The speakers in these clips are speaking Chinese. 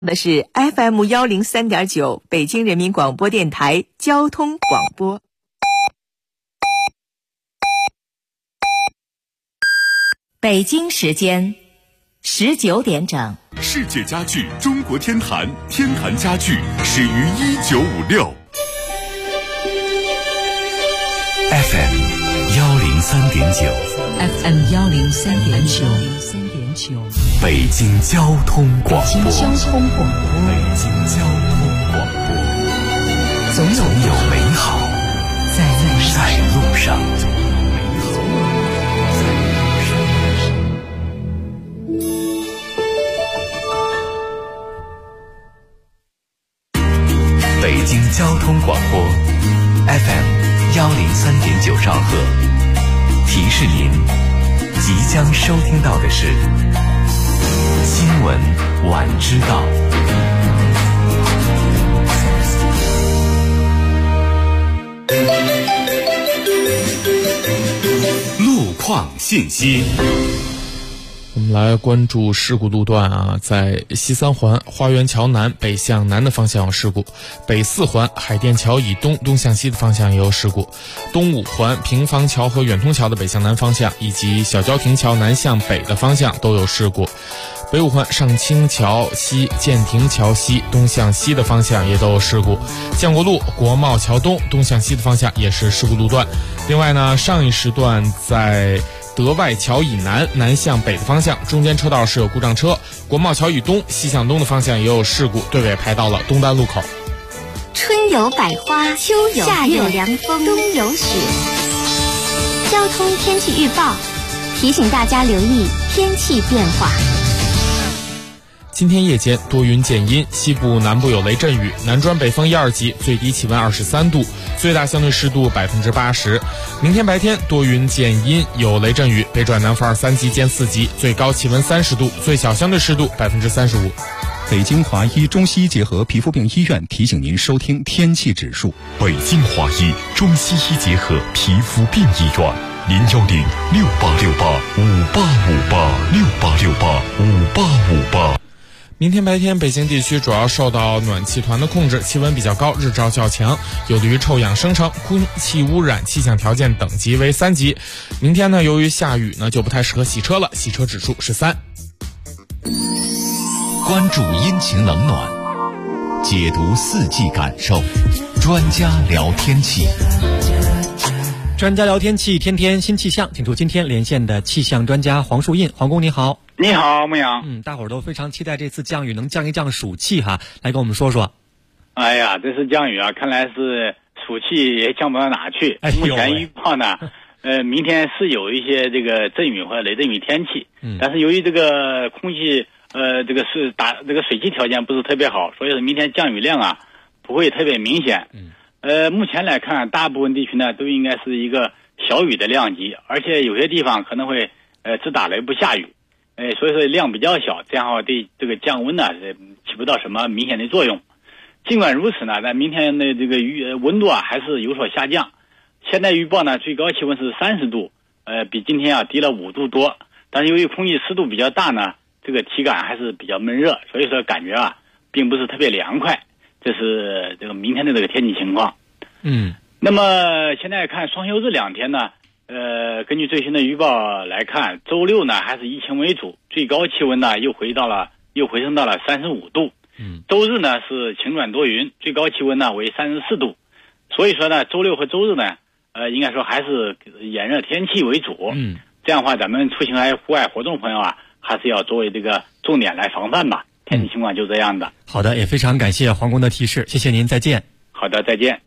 的是 FM103.9 北京人民广播电台交通广播。 北京时间19点整。 世界家具中国天坛，天坛家具始于1956。 FM103.9 北京交通广播。总有美好在路上。北京交通广播 FM103.9 兆赫，提示您即将收听到的是新闻晚知道。路况信息。 我们来关注事故路段啊，在西三环花园桥南北向南的方向有事故，北四环海淀桥以东东向西的方向也有事故，东五环平房桥和远通桥的北向南方向以及小郊亭桥南向北的方向都有事故，北五环上清桥西建亭桥西东向西的方向也都有事故，建国路国贸桥东东向西的方向也是事故路段。另外呢，上一时段在德外桥以南南向北的方向中间车道是有故障车，国贸桥以东西向东的方向也有事故，队尾排到了东单路口。 春有百花，秋有夏有凉风，冬有雪。交通天气预报提醒大家留意天气变化。 今天夜间多云见阴，西部南部有雷阵雨，南转北风1、2级，最低气温23度，最大相对湿度80%。明天白天多云见阴，有雷阵雨，北转南风2、3级见4级，最高气温30度，最小相对湿度35%。 北京华医中西医结合皮肤病医院提醒您收听天气指数。 北京华医中西医结合皮肤病医院，0106868586858 明天白天，北京地区主要受到暖气团的控制，气温比较高，日照较强，有利于臭氧生成，空气污染气象条件等级为3级。明天呢，由于下雨呢，就不太适合洗车了，洗车指数是3。 关注阴晴冷暖，解读四季感受，专家聊天气。 专家聊天气，天天新气象，请出今天连线的气象专家黄树印。黄工你好。 你好，牧羊。 大伙儿都非常期待这次降雨能降一降暑气哈，来跟我们说说。 哎呀，这次降雨啊，看来是暑气也降不到哪去。目前预报呢，明天是有一些这个阵雨或者雷阵雨天气，但是由于这个空气这个水汽条件不是特别好，所以说明天降雨量啊不会特别明显。目前来看，大部分地区呢都应该是一个小雨的量级，而且有些地方可能会只打雷不下雨。所以说量比较小，这样的话对这个降温呢起不到什么明显的作用。尽管如此呢，在明天的这个温度啊还是有所下降。现在预报呢最高气温是30度，比今天啊低了5度多。但是由于空气湿度比较大呢，这个体感还是比较闷热，所以说感觉啊并不是特别凉快。这是这个明天的这个天气情况。那么现在看双休日2天呢。根据最新的预报来看，周六呢还是以晴为主，最高气温呢又回升到了35度。周日呢是晴转多云，最高气温呢为34度。所以说呢，周六和周日呢，应该说还是炎热天气为主。这样的话，咱们出行户外活动朋友啊，还是要作为这个重点来防范吧。天气情况就这样的。 好的，也非常感谢黄工的提示，谢谢您，再见。 好的，再见。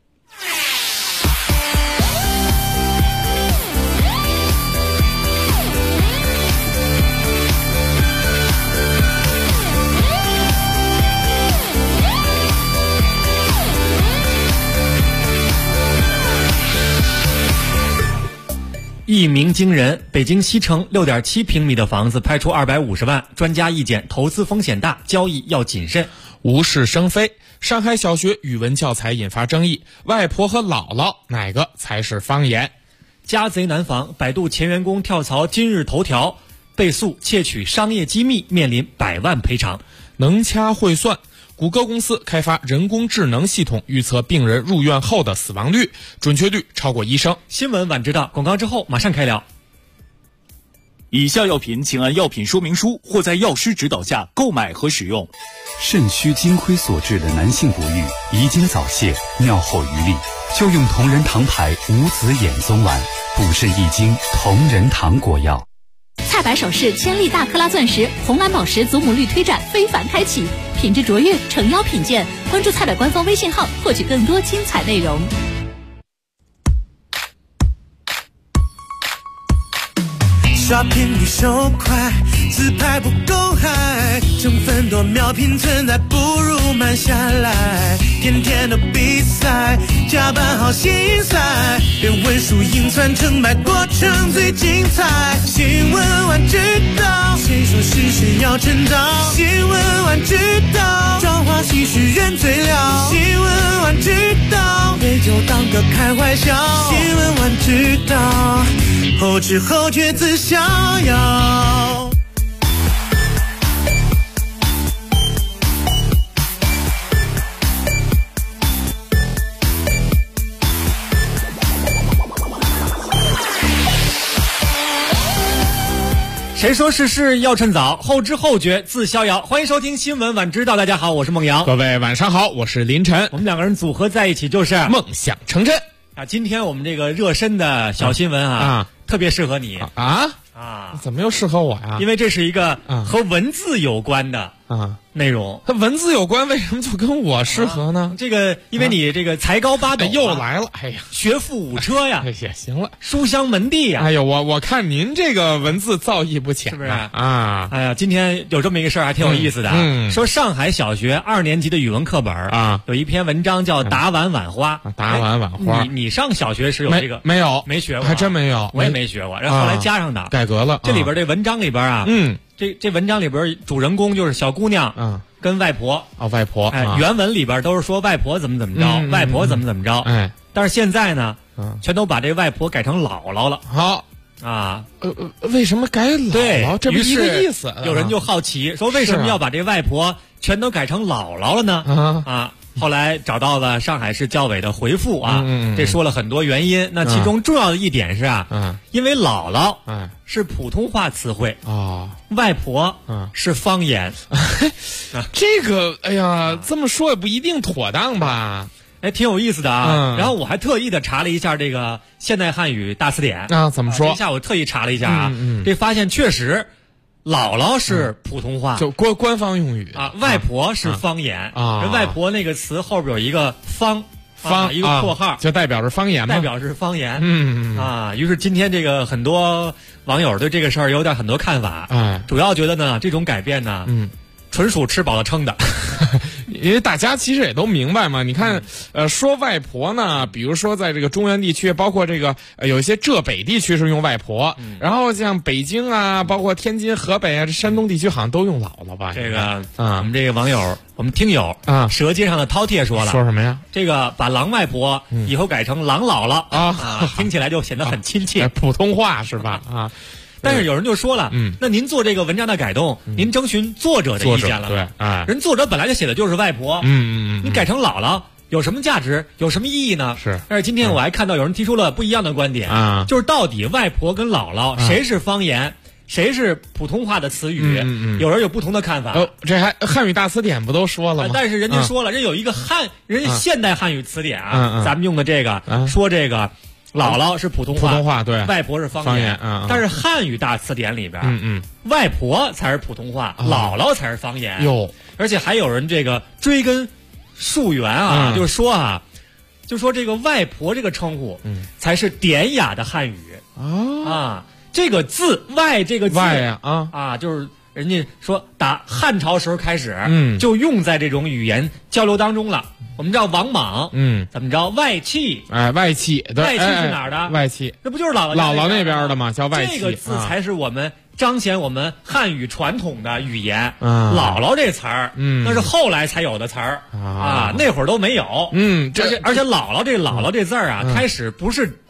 一鸣惊人，北京西城6.7平米的房子拍出250万，专家意见投资风险大，交易要谨慎。 无事生非，上海小学语文教材引发争议，外婆和姥姥哪个才是方言？ 家贼难防，百度前员工跳槽今日头条，被诉窃取商业机密，面临100万赔偿。 能掐会算。谷歌公司开发人工智能系统，预测病人入院后的死亡率，准确率超过医生。 新闻晚知道，广告之后马上开聊。 以下药品请按药品说明书或在药师指导下购买和使用。 肾虚精亏所致的男性不育、遗精早泄、尿后余力，就用同仁堂牌无籽衍宗丸，补肾益精同仁堂果药。 菜百首饰千粒大克拉钻石红蓝宝石祖母绿推展非凡开启，品质卓越，诚邀品鉴。关注菜百官方微信号，获取更多精彩内容。 Shopping 比手快，自拍不够嗨，成分多秒拼存在，不如慢下来。天天的比赛，加班好心塞，别问输赢算成败，过程最精彩。新闻晚知道，谁说事事要趁早？新闻晚知道，朝花夕拾人最了。新闻晚知道，杯酒当歌开怀笑。新闻晚知道，后知后觉自逍遥。 谁说事事要趁早？后知后觉自逍遥。欢迎收听新闻晚知道，大家好，我是孟阳。 各位晚上好，我是林晨。 我们两个人组合在一起就是梦想成真啊！今天我们这个热身的小新闻特别适合你怎么又适合我呀？ 因为这是一个和文字有关的内容。 它文字有关，为什么就跟我适合呢？ 这个因为你这个才高八斗又来了，哎呀， 学富五车呀， 也行了， 书香门第呀。 哎呦，我看您这个文字造诣不浅， 是不是啊？哎呀，今天有这么一个事儿还挺有意思的。说上海小学2年级的语文课本有一篇文章叫《打碗碗花》。 打碗碗花， 你上小学时有这个没有？ 没学过， 还真没有， 我也没学过。然后后来加上的， 改革了。 这里边这文章里边这文章里边主人公就是小姑娘跟外婆外婆原文里边都是说外婆怎么着，外婆怎么着，但是现在呢全都把这外婆改成姥姥了。 好为什么改姥姥？这不是一个意思。 有人就好奇说，为什么要把这外婆全都改成姥姥了呢？后来找到了上海市教委的回复这说了很多原因。那其中重要的一点是因为姥姥是普通话词汇外婆是方言。 这个哎呀，这么说也不一定妥当吧？ 哎，挺有意思的然后我还特意的查了一下这个现代汉语大词典怎么说？ 一下我特意查了一下这发现确实。姥姥是普通话， 就官方用语外婆是方言这外婆那个词后边有一个方一个括号， 就代表着方言嘛， 代表是方言。于是今天这个很多网友对这个事儿有点很多看法主要觉得呢这种改变呢纯属吃饱了撑的。 因为大家其实也都明白嘛，你看，说外婆呢，比如说在这个中原地区，包括这个有一些浙北地区是用外婆，然后像北京包括天津、河北这山东地区好像都用姥姥吧。 这个我们这个网友，我们听友舌尖上的饕餮说了， 说什么呀？ 这个把狼外婆以后改成狼姥姥听起来就显得很亲切， 普通话是吧？ 但是有人就说了，那您做这个文章的改动，您征询作者的意见了， 对， 人作者本来就写的就是外婆，你改成姥姥有什么价值，有什么意义呢？ 是。 但是今天我还看到有人提出了不一样的观点就是到底外婆跟姥姥谁是方言，谁是普通话的词语？有人有不同的看法。 这还汉语大词典不都说了吗？ 但是人家说了，人有一个人现代汉语词典咱们用的这个说这个。姥姥是普通话， 对， 外婆是方言。但是汉语大词典里边，外婆才是普通话，姥姥才是方言。而且还有人这个追根溯源就是说就说这个外婆这个称呼，才是典雅的汉语这个字外这个字就是人家说打汉朝时候开始，就用在这种语言交流当中了。我们知道王莽，怎么着外戚？ 外戚， 外戚是哪儿的？ 外戚， 这不就是姥姥那边的吗？叫外戚。 这个字才是我们彰显我们汉语传统的语言。姥姥这词儿，那是后来才有的词儿那会儿都没有。而且姥姥这字儿开始不是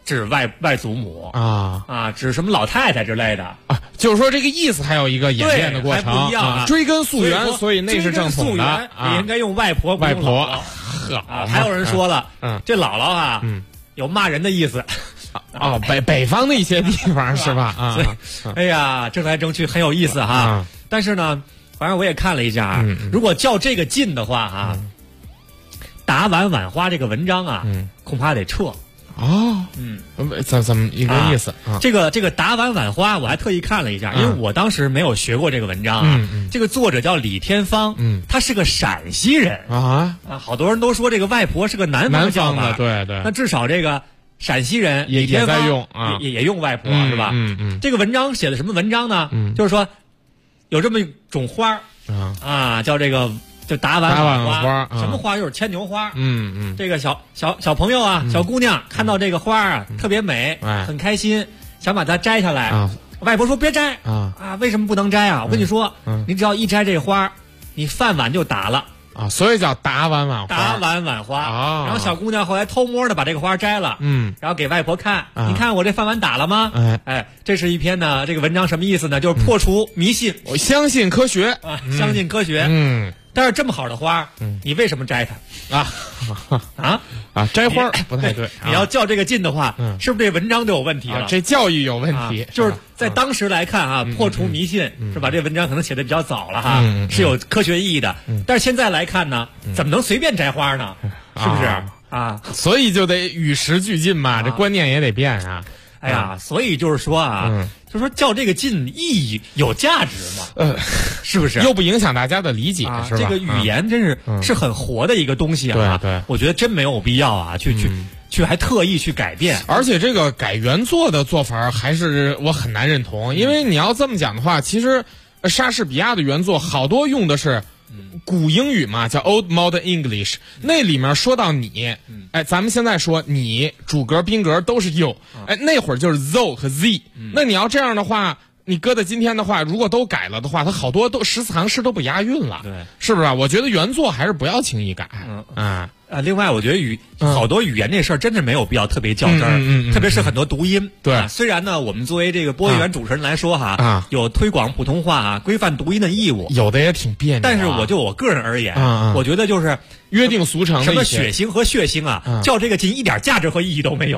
指外祖母啊， 指什么老太太之类的啊，就是说这个意思还有一个演变的过程， 还不一样啊， 追根溯源，所以那是正统的也应该用外婆， 外婆。 还有人说了，这姥姥啊，有骂人的意思。 哦，北方的一些地方是吧？啊， 哎呀，争来争去很有意思哈。但是呢，反正我也看了一下，如果较这个劲的话哈，打碗碗花这个文章啊，恐怕得撤。 哦，怎么一个意思啊？ 这个打碗碗花，我还特意看了一下，因为我当时没有学过这个文章啊。这个作者叫李天芳，他是个陕西人啊。好多人都说这个外婆是个南方的，对对。 那至少这个陕西人也在用啊， 也用外婆是吧？这个文章写的什么文章呢？就是说有这么一种花叫这个。就打碗花，什么花？就是牵牛花。这个小朋友啊，小姑娘看到这个花啊，特别美，很开心，想把它摘下来。外婆说别摘为什么不能摘啊？我跟你说，你只要一摘这花，你饭碗就打了啊，所以叫打碗碗花。 打碗碗花然后小姑娘后来偷摸的把这个花摘了，然后给外婆看，你看我这饭碗打了吗？这是一篇呢，这个文章什么意思呢？就是破除迷信， 我相信科学相信科学。但是这么好的花，你为什么摘它？ 摘花不太对。 你要较这个劲的话，是不是这文章就有问题了？ 这教育有问题。 就是在当时来看破除迷信是吧？这文章可能写的比较早了哈，是有科学意义的。但是现在来看呢，怎么能随便摘花呢？是不是啊？ 所以就得与时俱进嘛，这观念也得变啊。 哎呀，所以就是说就说较这个劲意义有价值嘛？是不是？ 又不影响大家的理解，是吧？ 这个语言真是很活的一个东西啊！ 对， 我觉得真没有必要啊，去还特意去改变。 而且这个改原作的做法还是我很难认同，因为你要这么讲的话，其实莎士比亚的原作好多用的是古英语嘛，叫 Old Modern English， 那里面说到你，咱们现在说你主格宾格都是 you，那会儿就是 zo 和 z，那你要这样的话，你搁在今天的话，如果都改了的话，它好多都十四行诗都不押韵了， 对， 是不是？我觉得原作还是不要轻易改， 另外，我觉得好多语言这事儿真是没有必要特别较真儿，特别是很多读音。 对， 虽然呢，我们作为这个播音员主持人来说有推广普通话规范读音的义务， 有的也挺别扭。 但是我个人而言，我觉得就是约定俗成的什么血腥和血腥较这个劲一点价值和意义都没有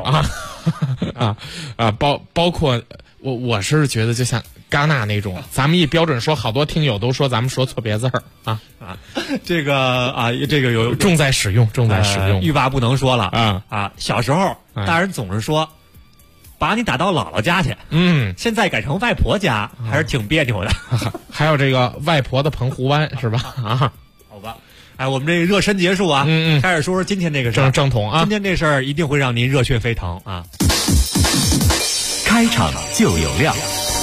包括我是觉得就像戛纳那种，咱们一标准说，好多听友都说咱们说错别字儿这个有重在使用， 欲罢不能说了小时候大人总是说把你打到姥姥家去，现在改成外婆家还是挺别扭的。 还有这个外婆的澎湖湾是吧？ 好吧，我们这热身结束开始说今天这个事儿， 正统今天这事儿一定会让您热血沸腾开场就有料。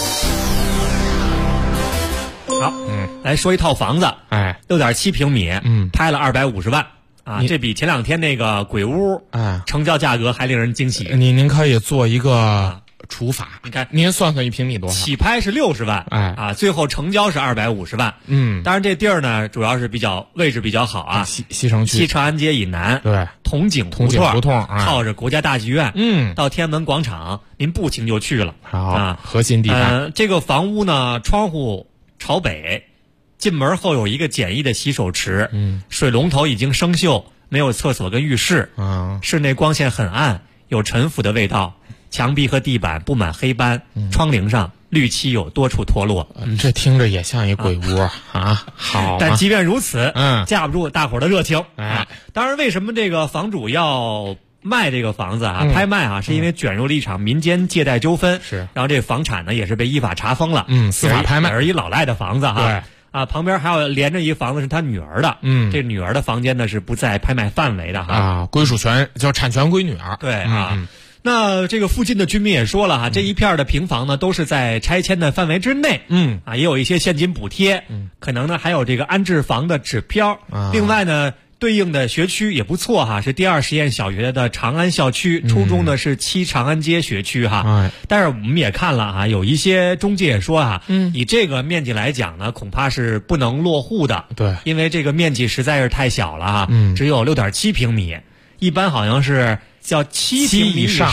好，来说一套房子，6.7平米，拍了250万这比前两天那个鬼屋成交价格还令人惊喜。 您可以做一个除法， 你看您算算一平米多少？ 起拍是60万，最后成交是250万。当然这地儿呢，主要是位置比较好西城区， 西长安街以南， 对， 同景胡同，靠着国家大剧院，到天安门广场，您步行就去了。 好，核心地带。 这个房屋呢，窗户朝北，进门后有一个简易的洗手池，水龙头已经生锈，没有厕所跟浴室，室内光线很暗，有陈腐的味道，墙壁和地板布满黑斑，窗棂上绿漆有多处脱落。 这听着也像一鬼屋好。 但即便如此，架不住大伙儿的热情当然，为什么这个房主要卖这个房子拍卖是因为卷入了一场民间借贷纠纷， 是， 然后这房产呢也是被依法查封了， 司法拍卖， 而一老赖的房子对旁边还有连着一房子是他女儿的，这女儿的房间呢是不在拍卖范围的归属权叫产权归女儿， 对那这个附近的居民也说了这一片的平房呢都是在拆迁的范围之内，也有一些现金补贴，可能呢还有这个安置房的指标，另外呢对应的学区也不错是第2实验小学的长安校区，初中呢是7长安街学区但是我们也看了有一些中介也说以这个面积来讲呢，恐怕是不能落户的， 对， 因为这个面积实在是太小了只有6.7平米，一般好像是叫7平米以上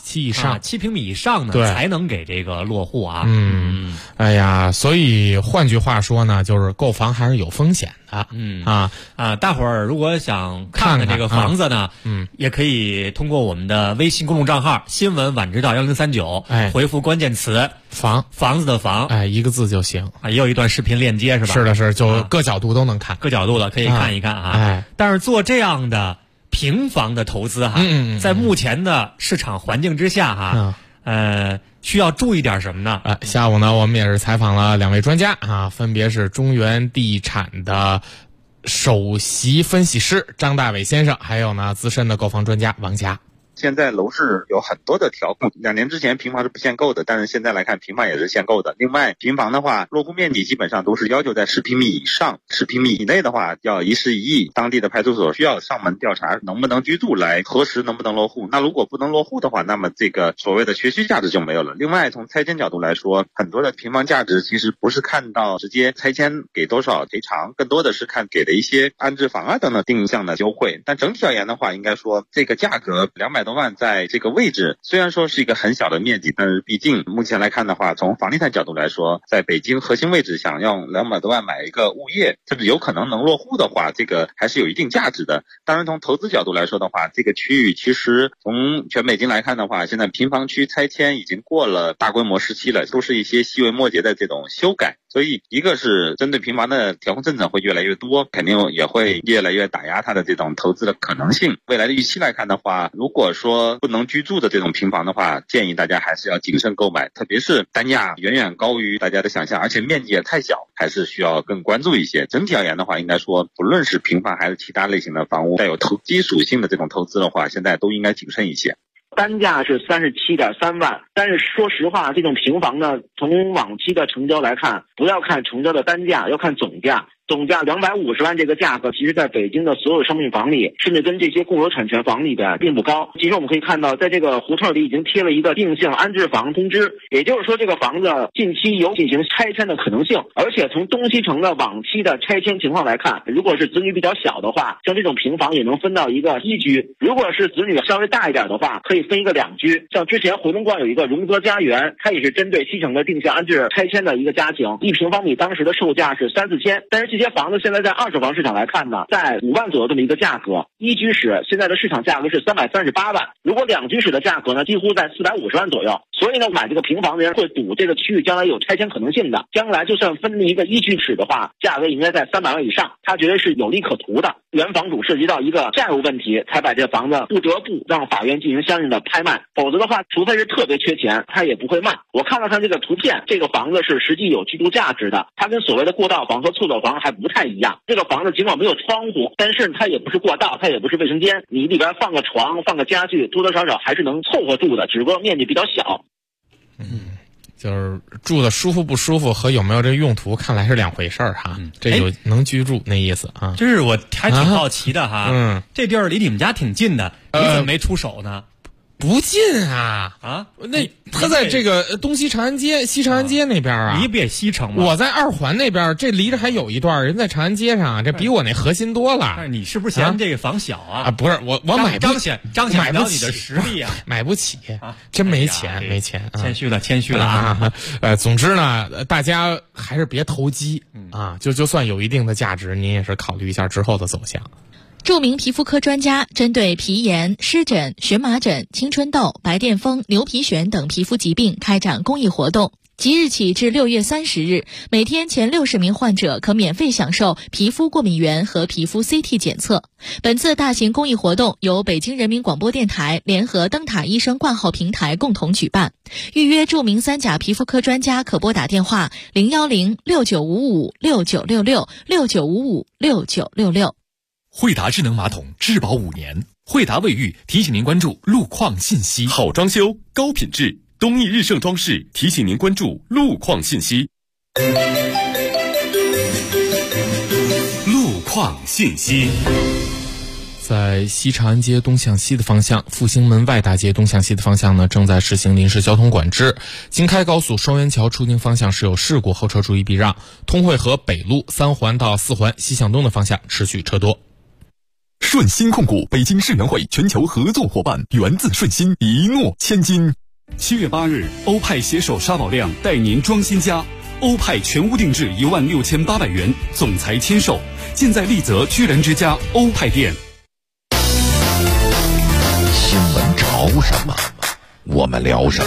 ，7 平米以上呢才能给这个落户啊。 哎呀，所以换句话说呢，就是购房还是有风险的。 大伙儿如果想看看这个房子呢，也可以通过我们的微信公众账号新闻晚知道1039，回复关键词房子的房， 一个字就行也有一段视频链接是吧？ 是的，是，就各角度都能看， 各角度的可以看一看啊。但是做这样的平房的投资在目前的市场环境之下需要注意点什么呢？ 下午呢，我们也是采访了2位专家分别是中原地产的首席分析师张大伟先生，还有呢资深的购房专家王佳。 现在楼市有很多的调控，2年之前平房是不限购的，但是现在来看平房也是限购的。另外，平房的话，落户面积基本上都是要求在10平米以上，10平米以内的话要一事一议，当地的派出所需要上门调查能不能居住来核实能不能落户。那如果不能落户的话，那么这个所谓的学区价值就没有了。另外，从拆迁角度来说，很多的平房价值其实不是看到直接拆迁给多少赔偿，更多的是看给的一些安置房等等定向的优惠。但整体而言的话，应该说这个价格200多万在这个位置虽然说是一个很小的面积，但是毕竟目前来看的话，从房地产角度来说，在北京核心位置想用200多万买一个物业，甚至有可能能落户的话，这个还是有一定价值的。当然从投资角度来说的话，这个区域其实从全北京来看的话，现在平房区拆迁已经过了大规模时期了，都是一些细微末节的这种修改。所以一个是针对平房的调控政策会越来越多，肯定也会越来越打压它的这种投资的可能性。未来的预期来看的话，如果说不能居住的这种平房的话，建议大家还是要谨慎购买，特别是单价远远高于大家的想象，而且面积也太小，还是需要更关注一些。整体而言的话，应该说不论是平房还是其他类型的房屋，带有投机属性的这种投资的话，现在都应该谨慎一些。 单价是37.3万，但是说实话，这种平房呢，从往期的成交来看，不要看成交的单价，要看总价。总价250万这个价格，其实在北京的所有商品房里，甚至跟这些共有产权房里边并不高。其实我们可以看到，在这个胡同里已经贴了一个定向安置房通知，也就是说这个房子近期有进行拆迁的可能性。而且从东西城的往期的拆迁情况来看，如果是子女比较小的话，像这种平房也能分到一个1居；如果是子女稍微大一点的话，可以分一个2居。像之前回龙观有一个荣泽家园，它也是针对西城的定向安置拆迁的一个家庭，1平方米当时的售价是3、4千，但是这些房子现在在二手房市场来看呢，在5万左右这么一个价格，1居室现在的市场价格是338万，如果2居室的价格呢，几乎在450万左右。所以呢，买这个平房的人会赌这个区域将来有拆迁可能性的，将来就算分了一个1居室的话，价格应该在300万以上，他觉得是有利可图的。原房主涉及到一个债务问题，才把这房子不得不让法院进行相应的拍卖，否则的话，除非是特别缺钱，他也不会卖。我看了看这个图片，这个房子是实际有居住价值的，它跟所谓的过道房和错落房还不太一样。这个房子尽管没有窗户，但是它也不是过道，它也不是卫生间，你里边放个床放个家具，多多少少还是能凑合住的，只不过面积比较小。 就是住的舒服不舒服和有没有这用途看来是2回事儿哈。这就能居住那意思啊。 就是我还挺好奇的哈。这地儿离你们家挺近的，你怎么没出手呢？ 不近啊！那他在这个东西长安街、西长安街那边啊， 离不也西城吗？ 我在2环那边，这离着还有一段，人在长安街上，这比我那核心多了。 但是你是不是嫌这个房小啊？ 不是，我买不起， 彰显到你的实力啊！ 买不起真没钱，没钱。 谦虚了啊！ 总之呢，大家还是别投机啊！就算有一定的价值，您也是考虑一下之后的走向。 著名皮肤科专家针对皮炎、湿疹、荨麻疹、青春痘、白癜风、牛皮癣等皮肤疾病开展公益活动。即日起至6月30日，每天前60名患者可免费享受皮肤过敏原和皮肤 CT 检测。本次大型公益活动由北京人民广播电台联合灯塔医生挂号平台共同举办。预约著名3甲皮肤科专家可拨打电话010-6955-6966，6955-6966。 惠达智能马桶质保5年，惠达卫浴提醒您关注路况信息。好装修，高品质，东义日盛装饰提醒您关注路况信息。路况信息。 在西长安街东向西的方向，复兴门外大街东向西的方向呢，正在实行临时交通管制。京开高速双元桥出京方向是有事故，后车注意避让。通惠河北路3环到4环西向东的方向持续车多。 顺鑫控股，北京世园会全球合作伙伴，源自顺鑫，一诺千金。 7月8日，欧派携手沙宝亮带您装新家，欧派全屋定制16800元，总裁签售，现在丽泽居然之家欧派店。 新闻潮什么，我们聊什么。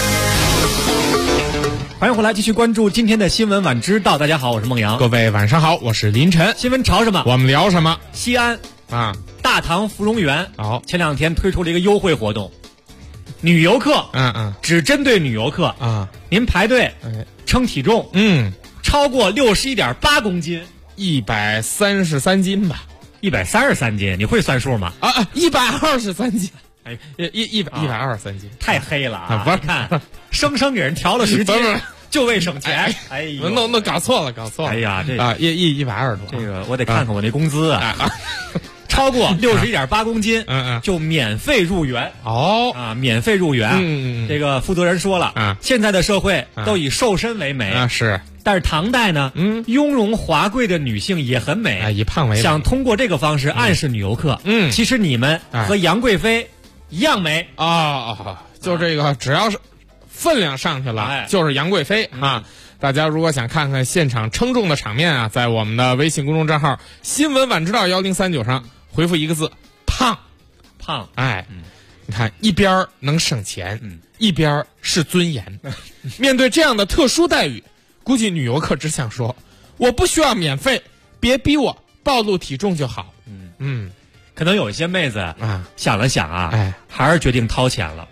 欢迎回来，继续关注今天的新闻晚知道。大家好，我是孟阳。 各位晚上好，我是林晨。 新闻潮什么， 我们聊什么。 西安啊， 大唐芙蓉园前2天推出了一个优惠活动，女游客只针对女游客啊，您排队称体重超过61.8公斤 ，133斤吧 ，133斤，你会算数吗 ？123斤。123斤， 太黑了啊！不是，看，生生给人调了10斤，就为省钱。哎呦， 那搞错了。哎呀，这 120多， 这个我得看看我那工资啊。超过61.8公斤，就免费入园免费入园。这个负责人说了，现在的社会都以瘦身为美是， 但是唐代呢，雍容华贵的女性也很美以胖为美， 想通过这个方式暗示女游客，其实你们和杨贵妃一样美就这个只要是分量上去了，就是杨贵妃啊。大家如果想看看现场称重的场面啊，在我们的微信公众账号新闻晚知道1039上回复一个字胖。你看一边能省钱，一边是尊严。面对这样的特殊待遇，估计女游客只想说，我不需要免费，别逼我暴露体重就好。 可能有一些妹子想了想还是决定掏钱了。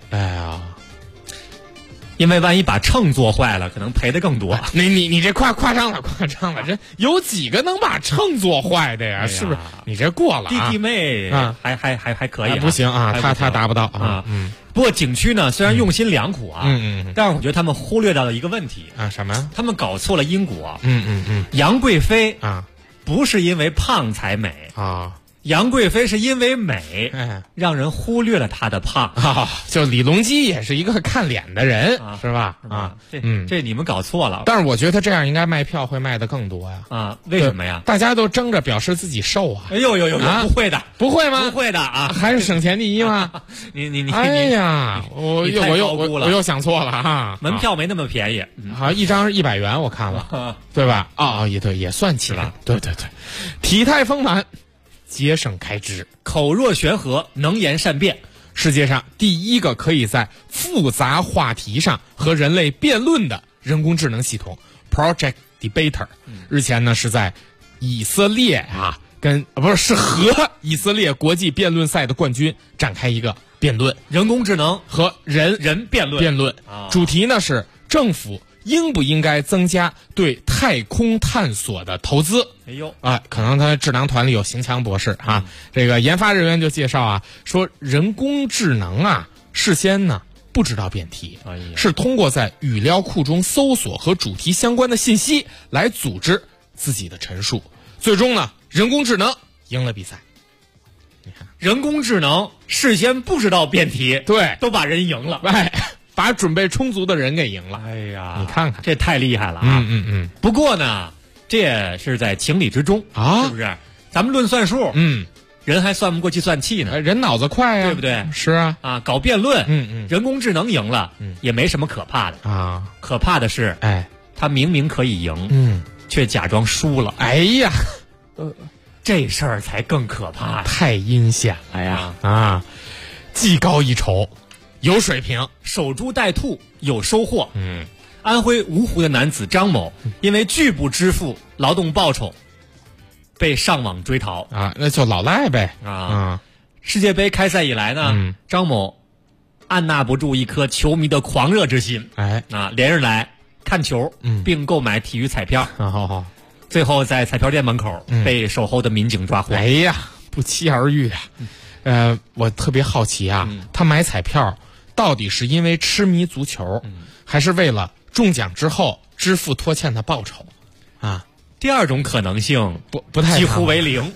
因为万一把秤做坏了，可能赔的更多。 你这夸张了，这有几个能把秤做坏的呀？是不是？你这过了。 弟妹还可以， 不行啊，他达不到啊。 不过景区呢，虽然用心良苦但是我觉得他们忽略到了一个问题什么呀？ 他们搞错了因果。杨贵妃不是因为胖才美杨贵妃是因为美，让人忽略了她的胖就李隆基也是一个看脸的人，是吧？ 这你们搞错了。 但是我觉得这样应该卖票会卖得更多呀。 为什么呀？ 大家都争着表示自己瘦哎呦，不会的， 不会吗？ 不会的还是省钱第一吗？ 你哎呀，我又想错了门票没那么便宜一张是100元，我看了，对吧？也对，也算起来，对，体态丰满。节省开支， 口若悬河，能言善辩， 世界上第一个可以在复杂话题上和人类辩论的人工智能系统 Project Debater，日前呢是在以色列和以色列国际辩论赛的冠军展开一个辩论， 人工智能和人辩论，主题呢是政府应不应该增加对太空探索的投资？可能他智囊团里有邢强博士这个研发人员就介绍说人工智能事先呢不知道辩题，是通过在语料库中搜索和主题相关的信息来组织自己的陈述，最终呢人工智能赢了比赛。 你看，人工智能事先不知道辩题， 对， 都把人赢了， 把准备充足的人给赢了。你看看， 这太厉害了不过呢，这也是在情理之中是不是？咱们论算数，人还算不过计算器呢， 人脑子快对不对？ 是搞辩论，人工智能赢了，也没什么可怕的可怕的是，他明明可以赢，却假装输了。 哎呀， 这事儿才更可怕， 太阴险了呀！技高一筹。有水平， 守株待兔，有收获。安徽芜湖的男子张某因为拒不支付劳动报酬，被上网追逃那就老赖呗世界杯开赛以来呢，张某按捺不住一颗球迷的狂热之心，连日来看球，并购买体育彩票。最后在彩票店门口被守候的民警抓获。 哎呀，不期而遇我特别好奇他买彩票到底是因为痴迷足球，还是为了中奖之后支付拖欠的报酬第二种可能性不太几乎为零。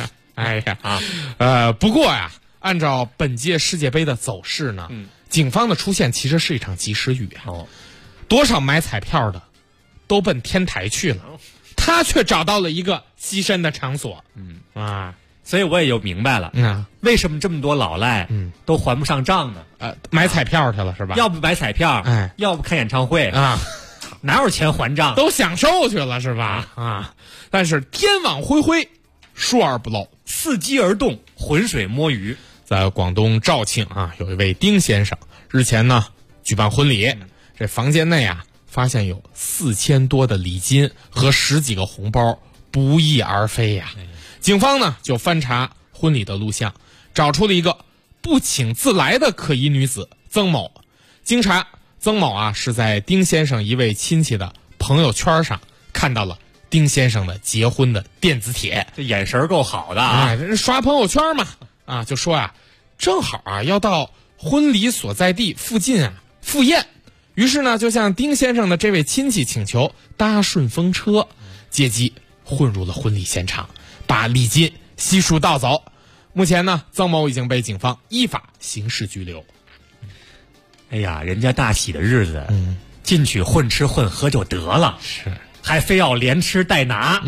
不过按照本届世界杯的走势呢，警方的出现其实是一场及时雨多少买彩票的都奔天台去了，他却找到了一个栖身的场所所以我也就明白了，为什么这么多老赖都还不上账呢？ 买彩票去了是吧？ 要不买彩票，要不看演唱会啊， 哪有钱还账？ 都享受去了是吧？但是天网恢恢，疏而不漏， 伺机而动，浑水摸鱼。 在广东肇庆啊，有一位丁先生，日前呢举办婚礼，这房间内啊发现有4000多的礼金和10几个红包不翼而飞呀。警方呢就翻查婚礼的录像，找出了一个不请自来的可疑女子曾某。经查，曾某啊是在丁先生一位亲戚的朋友圈上看到了丁先生的结婚的电子帖， 这眼神够好的啊！ 刷朋友圈嘛，就说啊，正好啊要到婚礼所在地附近啊赴宴，于是呢就向丁先生的这位亲戚请求搭顺风车，借机混入了婚礼现场，把礼金悉数盗走。目前呢，曾某已经被警方依法刑事拘留。 哎呀，人家大喜的日子，进去混吃混喝就得了， 是， 还非要连吃带拿，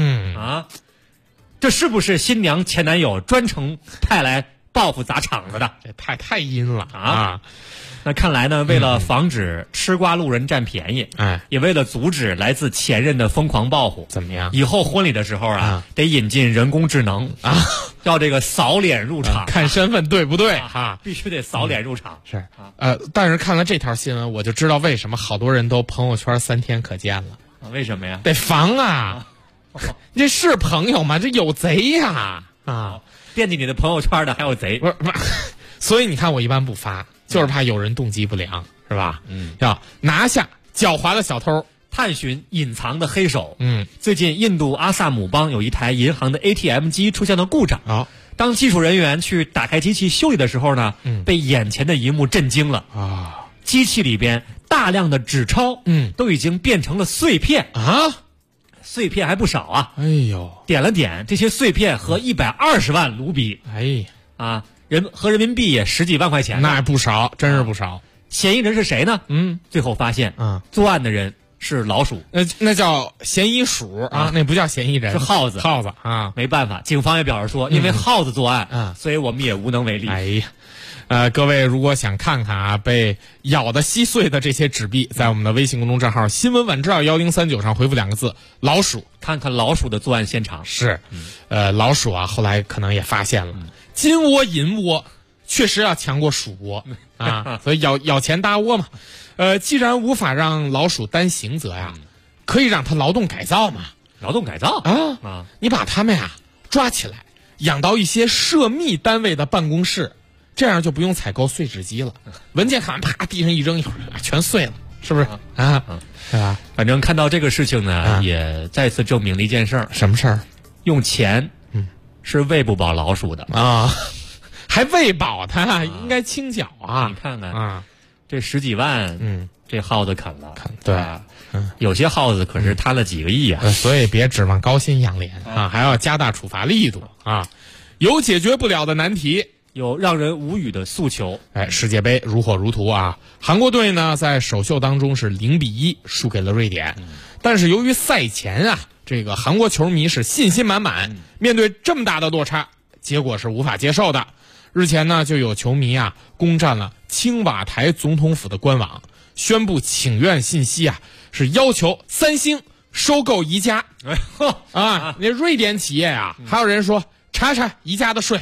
这是不是新娘前男友专程派来报复砸场子的？ 这太阴了啊！ 那看来呢，为了防止吃瓜路人占便宜，也为了阻止来自前任的疯狂报复， 怎么样？ 以后婚礼的时候得引进人工智能要这个扫脸入场， 看身份对不对必须得扫脸入场。 是但是看了这条新闻，我就知道为什么好多人都朋友圈3天可见了。 为什么呀？ 得防这是朋友吗？这有贼呀！ 惦记你的朋友圈的还有贼， 不是，所以你看我一般不发，就是怕有人动机不良，是吧？要拿下狡猾的小偷， 探寻隐藏的黑手。最近印度阿萨姆邦有一台银行的 ATM 机出现了故障，当技术人员去打开机器修理的时候呢，被眼前的一幕震惊了机器里边大量的纸钞都已经变成了碎片碎片还不少啊！ 哎呦， 点了点，这些碎片和120万卢比，人民币也10几万块钱， 那也不少，真是不少。 嫌疑人是谁呢？最后发现作案的人是老鼠， 那叫嫌疑鼠那不叫嫌疑人， 是耗子没办法，警方也表示说，因为耗子作案所以我们也无能为力。 哎呀。各位如果想看看被咬得稀碎的这些纸币，在我们的微信公众账号新闻晚知道1039上回复2个字老鼠， 看看老鼠的作案现场。 是老鼠后来可能也发现了金窝银窝确实要强过鼠窝所以咬钱搭窝嘛。既然无法让老鼠担刑责呀，可以让它劳动改造嘛。 劳动改造你把它们抓起来养到一些涉密单位的办公室，这样就不用采购碎纸机了，文件卡啪地上一扔，一会儿全碎了，是不是是吧？ 反正看到这个事情呢，也再次证明了一件事儿。 什么事儿？ 用钱是喂不饱老鼠的还喂饱它，应该清剿你看看这10几万，这耗子啃了， 对有些耗子可是贪了几个亿所以别指望高薪养廉还要加大处罚力度有解决不了的难题， 有让人无语的诉求。 世界杯如火如荼韩国队呢在首秀当中是0-1输给了瑞典，但是由于赛前这个韩国球迷是信心满满，面对这么大的落差，结果是无法接受的。日前呢就有球迷攻占了青瓦台总统府的官网，宣布请愿信息是要求三星收购宜家那瑞典企业还有人说查查宜家的税。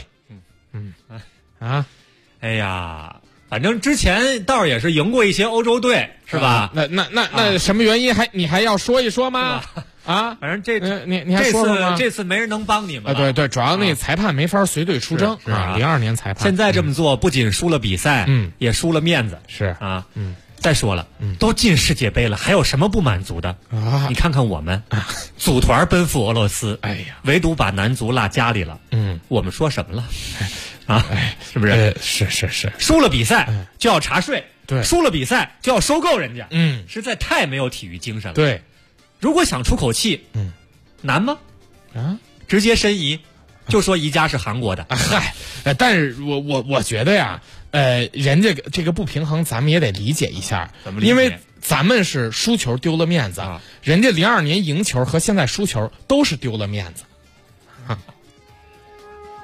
哎呀，反正之前倒是也是赢过一些欧洲队，是吧？ 那什么原因你还要说一说吗？ 反正你还说吗？ 这次没人能帮你们了。 对，主要那裁判没法随队出征02年裁判。 现在这么做不仅输了比赛，也输了面子。 是再说了，都进世界杯了，还有什么不满足的你看看我们组团奔赴俄罗斯，唯独把男足落家里了。我们说什么了？是不是？ 是。 输了比赛就要查税， 对， 输了比赛就要收购人家，实在太没有体育精神了。 对， 如果想出口气，难吗？直接申遗，就说宜家是韩国的。 但是我觉得人家这个不平衡，咱们也得理解一下，因为咱们是输球丢了面子，人家02年赢球和现在输球都是丢了面子。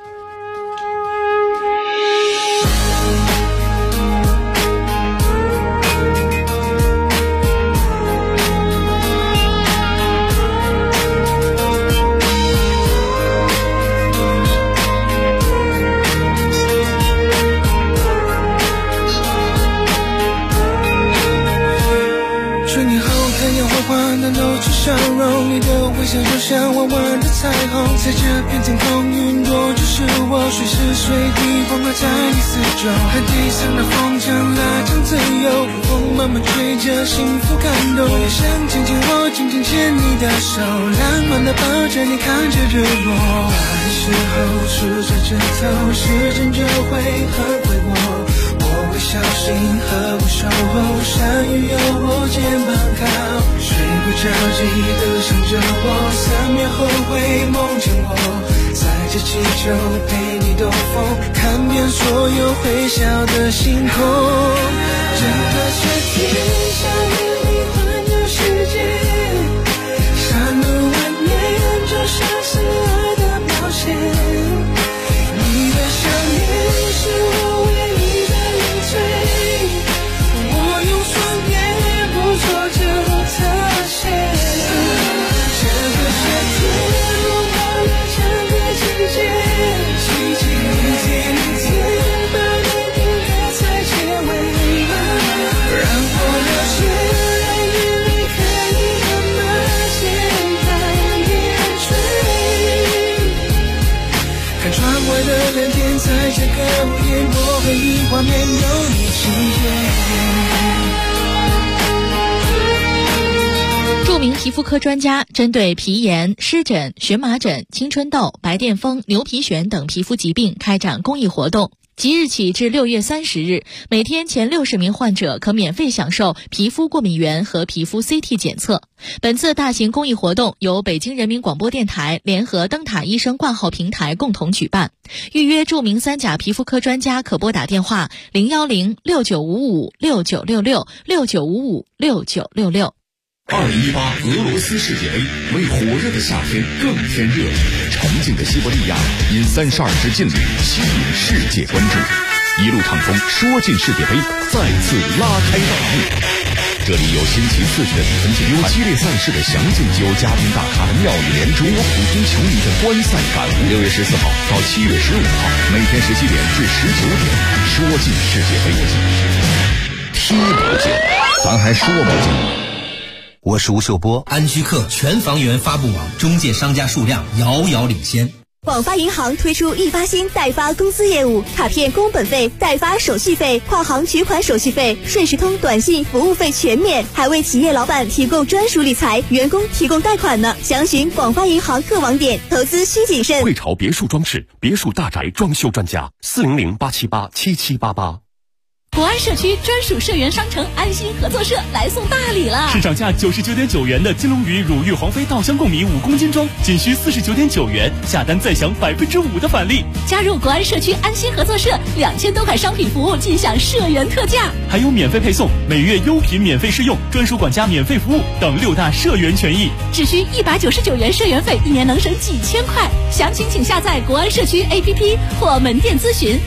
笑容，你的微笑就像弯弯的彩虹，在这片天空云朵就是我，随时随地环绕在你四周。海地上的风将拉长自由，风慢慢吹着幸福感动。我也想紧紧握，紧紧牵你的手，浪漫的抱着你看着日落。爱时候数着指头，时间就会还回我。我会小心呵护守候，山雨有我肩膀靠，睡不着记得想着我，3秒后会梦见我，载着气球陪你兜风，看遍所有会笑的星空。整个夏天想与你环游世界，山路蜿蜒就像是爱的表现，你的想念是我唯一的累赘，我用双眼捕捉着特写。这个夏天我到了这个季节，一天一天把你定格在结尾，让我了解，让眼泪可以慢慢简单点缀，看窗外的蓝天，在这个午夜，我回忆画面有你情节。 著名皮肤科专家针对皮炎、湿疹、荨麻疹、青春痘、白癜风、牛皮癣等皮肤疾病开展公益活动。即日起至6月30日，每天前60名患者可免费享受皮肤过敏原和皮肤 CT 检测。本次大型公益活动由北京人民广播电台联合灯塔医生挂号平台共同举办。预约著名3甲皮肤科专家可拨打电话0106955696669556966。 2018俄罗斯世界杯为火热的夏天更添热情，沉静的西伯利亚因32支劲旅吸引世界关注，一路畅风说进世界杯再次拉开大幕。这里有新奇刺激的比分节，有激烈赛事的详尽，有嘉宾大咖的妙语连珠，有普通球迷的观赛感悟。6月14号到7月15号，每天17点至19点，说进世界杯，踢不进，咱还说不进。 我是吴秀波，安居客全房源发布网中介商家数量遥遥领先。 广发银行推出易发新代发公司业务，卡片工本费、代发手续费、跨行取款手续费、顺时通短信服务费全免，还为企业老板提供专属理财，员工提供贷款呢。详询广发银行各网点，投资需谨慎。 汇潮别墅装饰，别墅大宅装修专家，400-878-7788。 国安社区专属社员商城安心合作社来送大礼了！ 市场价99.9元的金龙鱼乳玉黄飞稻香贡米5公斤装，仅需49.9元，下单再享5%的返利。 加入国安社区安心合作社，2000多款商品服务尽享社员特价， 还有免费配送、每月优品免费试用、专属管家免费服务等6大社员权益。 只需199元社员费，1年能省几千块。详情请下载国安社区 APP 或门店咨询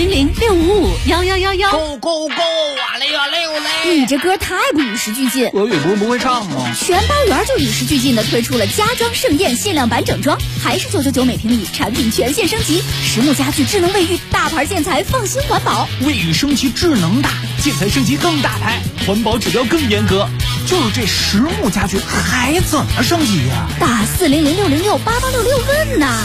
400-6555-1111。 够够啊！累啊累啊累！ 你这歌太不与时俱进。 俄语不会唱吗？ 全包圆就与时俱进的推出了家装盛宴限量版整装，还是999每平米，产品全线升级，实木家具、智能卫浴、大牌建材，放心环保。 卫浴升级智能大，建材升级更大牌，环保指标更严格。就是这实木家具还怎么升级呀？ 打400-606-8866问呐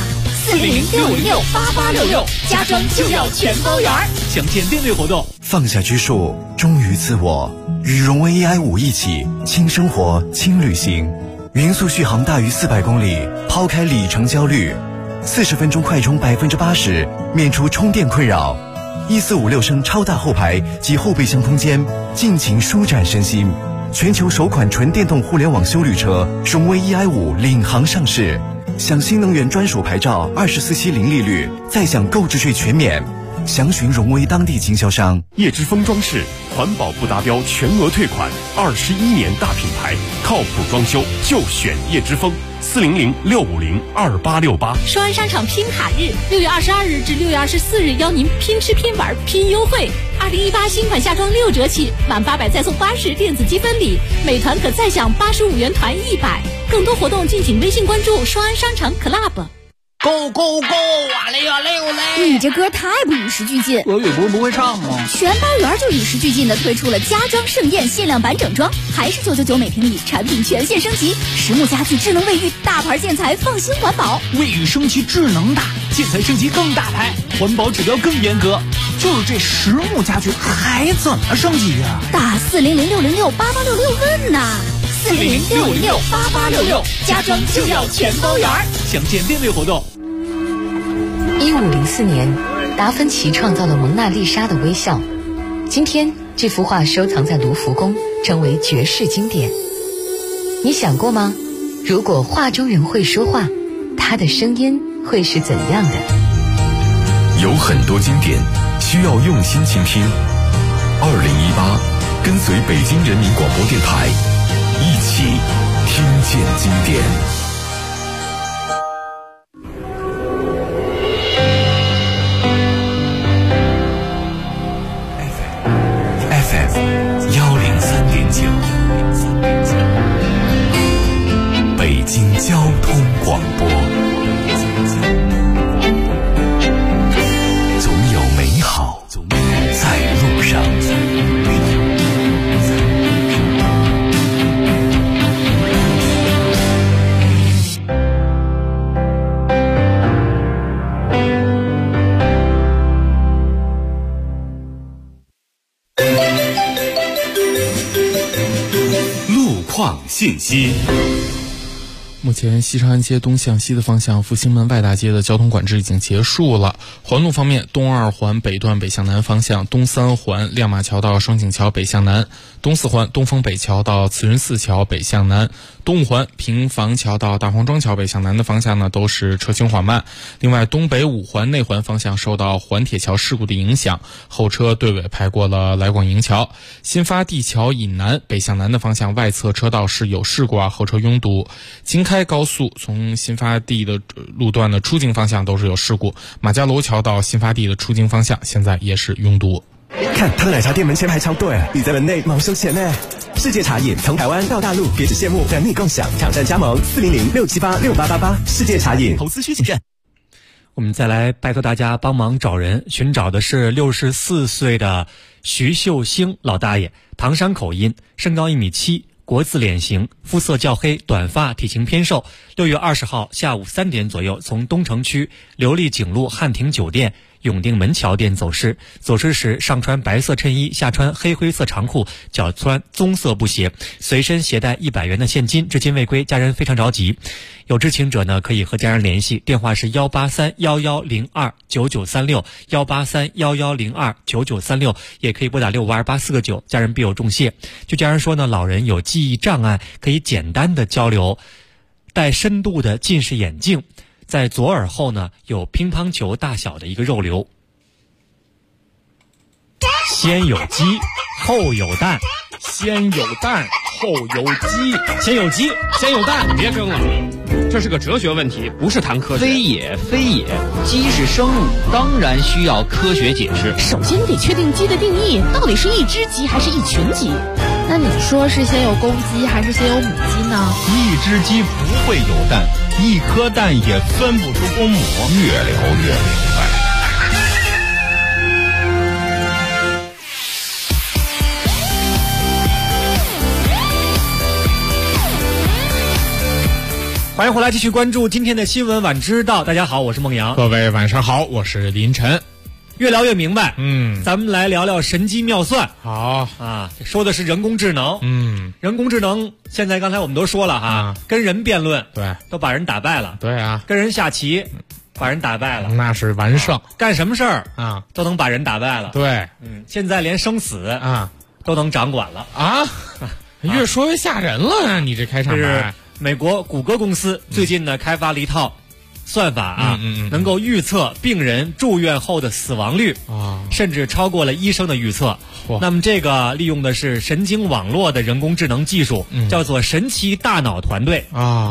！400-606-8866，家装就要全包圆。 详见订阅活动。 放下拘束，忠于自我，与荣威 EI5一起轻生活、轻旅行。匀速续航大于400公里，抛开里程焦虑，40分钟快充80%，免除充电困扰。1456升超大后排及后备箱空间，尽情舒展身心。全球首款纯电动互联网休旅车荣威 EI5领航上市，享新能源专属牌照，24期零利率，再享购置税全免。详询荣威当地经销商。 叶之峰装饰，环保不达标全额退款，21年大品牌，靠谱装修就选叶之峰。400-650-2868。 双安商场拼卡日，6月22日至6月24日，邀您拼吃拼玩拼优惠。2018新款夏装6折起，满800再送80电子积分礼，每团可再享85元团100。更多活动敬请微信关注双安商场 Club。 Go go go！ 哇嘞哇嘞哇嘞！ 你这歌太不与时俱进。 俄语不会唱吗？ 全班园就与时俱进的推出了家装盛宴限量版整装，还是999每平米，产品全线升级，实木家具、智能卫浴，大牌建材，放心环保。 卫浴升级智能大，建材升级更大牌，环保指标更严格。就是这实木家具还怎么升级呀？ 打400-606-8866问呐！400-606-8866，家装就要全包圆。 详见订阅活动。 1504年，达芬奇创造了蒙娜丽莎的微笑。今天，这幅画收藏在卢浮宫，成为绝世经典。你想过吗？如果画中人会说话，他的声音会是怎样的？ 有很多经典需要用心倾听。2018，跟随北京人民广播电台，一起听见经典。 北京交通广播，总有美好在路上。 路况信息。 目前西长安街东向西的方向复兴门外大街的交通管制已经结束了。环路方面，东2环北段北向南方向，东3环亮马桥到双井桥北向南，东4环东风北桥到慈云寺桥北向南，东5环平房桥到大黄庄桥北向南的方向呢都是车行缓慢。另外，东北5环内环方向受到环铁桥事故的影响，后车队尾排过了来广营桥。新发地桥以南北向南的方向外侧车道是有事故后车拥堵。京开高速从新发地的路段的出京方向都是有事故，马家楼桥到新发地的出京方向现在也是拥堵。 看他的奶茶店门前排超队，你在门内忙收钱呢。世界茶饮从台湾到大陆，别只羡慕，等你共享，挑战加盟400-678-6888。世界茶饮， 投资需谨慎。我们再来拜托大家帮忙找人，寻找的是64岁的徐秀星老大爷，唐山口音，身高1.7米。国字脸型，肤色较黑，短发，体型偏瘦。6月20号下午3点左右，从东城区琉璃景路汉庭酒店永定门桥店走失。走失时上穿白色衬衣，下穿黑灰色长裤，脚穿棕色布鞋，随身携带100元的现金，至今未归，家人非常着急。有知情者呢，可以和家人联系，电话是183-1102-9936，183-1102-9936，也可以拨打6528-4个9，家人必有重谢。据家人说呢，老人有记忆障碍，可以简单的交流，戴深度的近视眼镜，在左耳后呢有乒乓球大小的一个肉瘤。先有鸡，后有蛋， 先有蛋，后有鸡， 先有鸡，先有蛋。 别争了，这是个哲学问题，不是谈科学。 非也，非也，鸡是生物，当然需要科学解释。 首先你得确定鸡的定义，到底是一只鸡还是一群鸡？那你说是先有公鸡还是先有母鸡呢？ 一只鸡不会有蛋，一颗蛋也分不出公母。 越聊越明白。 欢迎回来，继续关注今天的新闻晚知道。大家好，我是孟阳。 各位晚上好，我是林晨。 越聊越明白，咱们来聊聊神机妙算。 好啊，说的是人工智能。人工智能现在刚才我们都说了哈，跟人辩论， 对， 都把人打败了。 对啊， 跟人下棋，把人打败了， 那是完胜。 干什么事儿啊， 都能把人打败了。 对， 现在连生死啊都能掌管了啊，越说越吓人了啊！你这开场白。 这是美国谷歌公司最近呢开发了一套算法啊，能够预测病人住院后的死亡率啊，甚至超过了医生的预测。那么这个利用的是神经网络的人工智能技术，叫做神奇大脑团队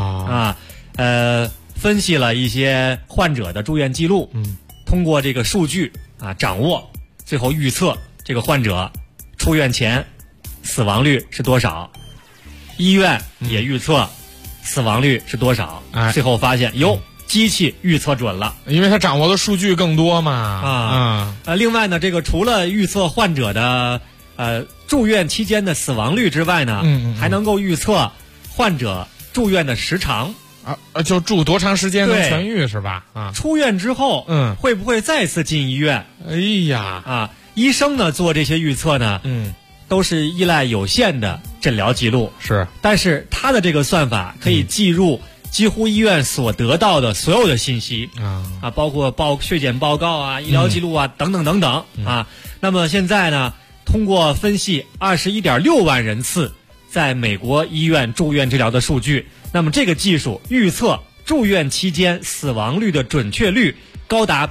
分析了一些患者的住院记录，通过这个数据啊掌握，最后预测这个患者出院前死亡率是多少，医院也预测死亡率是多少，最后发现机器预测准了， 因为它掌握的数据更多嘛。 另外呢，这个除了预测患者的住院期间的死亡率之外呢，还能够预测患者住院的时长就住多长时间能痊愈是吧？ 出院之后，会不会再次进医院？ 哎呀， 医生呢做这些预测呢，都是依赖有限的诊疗记录， 是， 但是他的这个算法可以记入几乎医院所得到的所有的信息包括血检报告啊、医疗记录啊等等等等那么现在呢，通过分析21.6万人次在美国医院住院治疗的数据，那么这个技术预测住院期间死亡率的准确率高达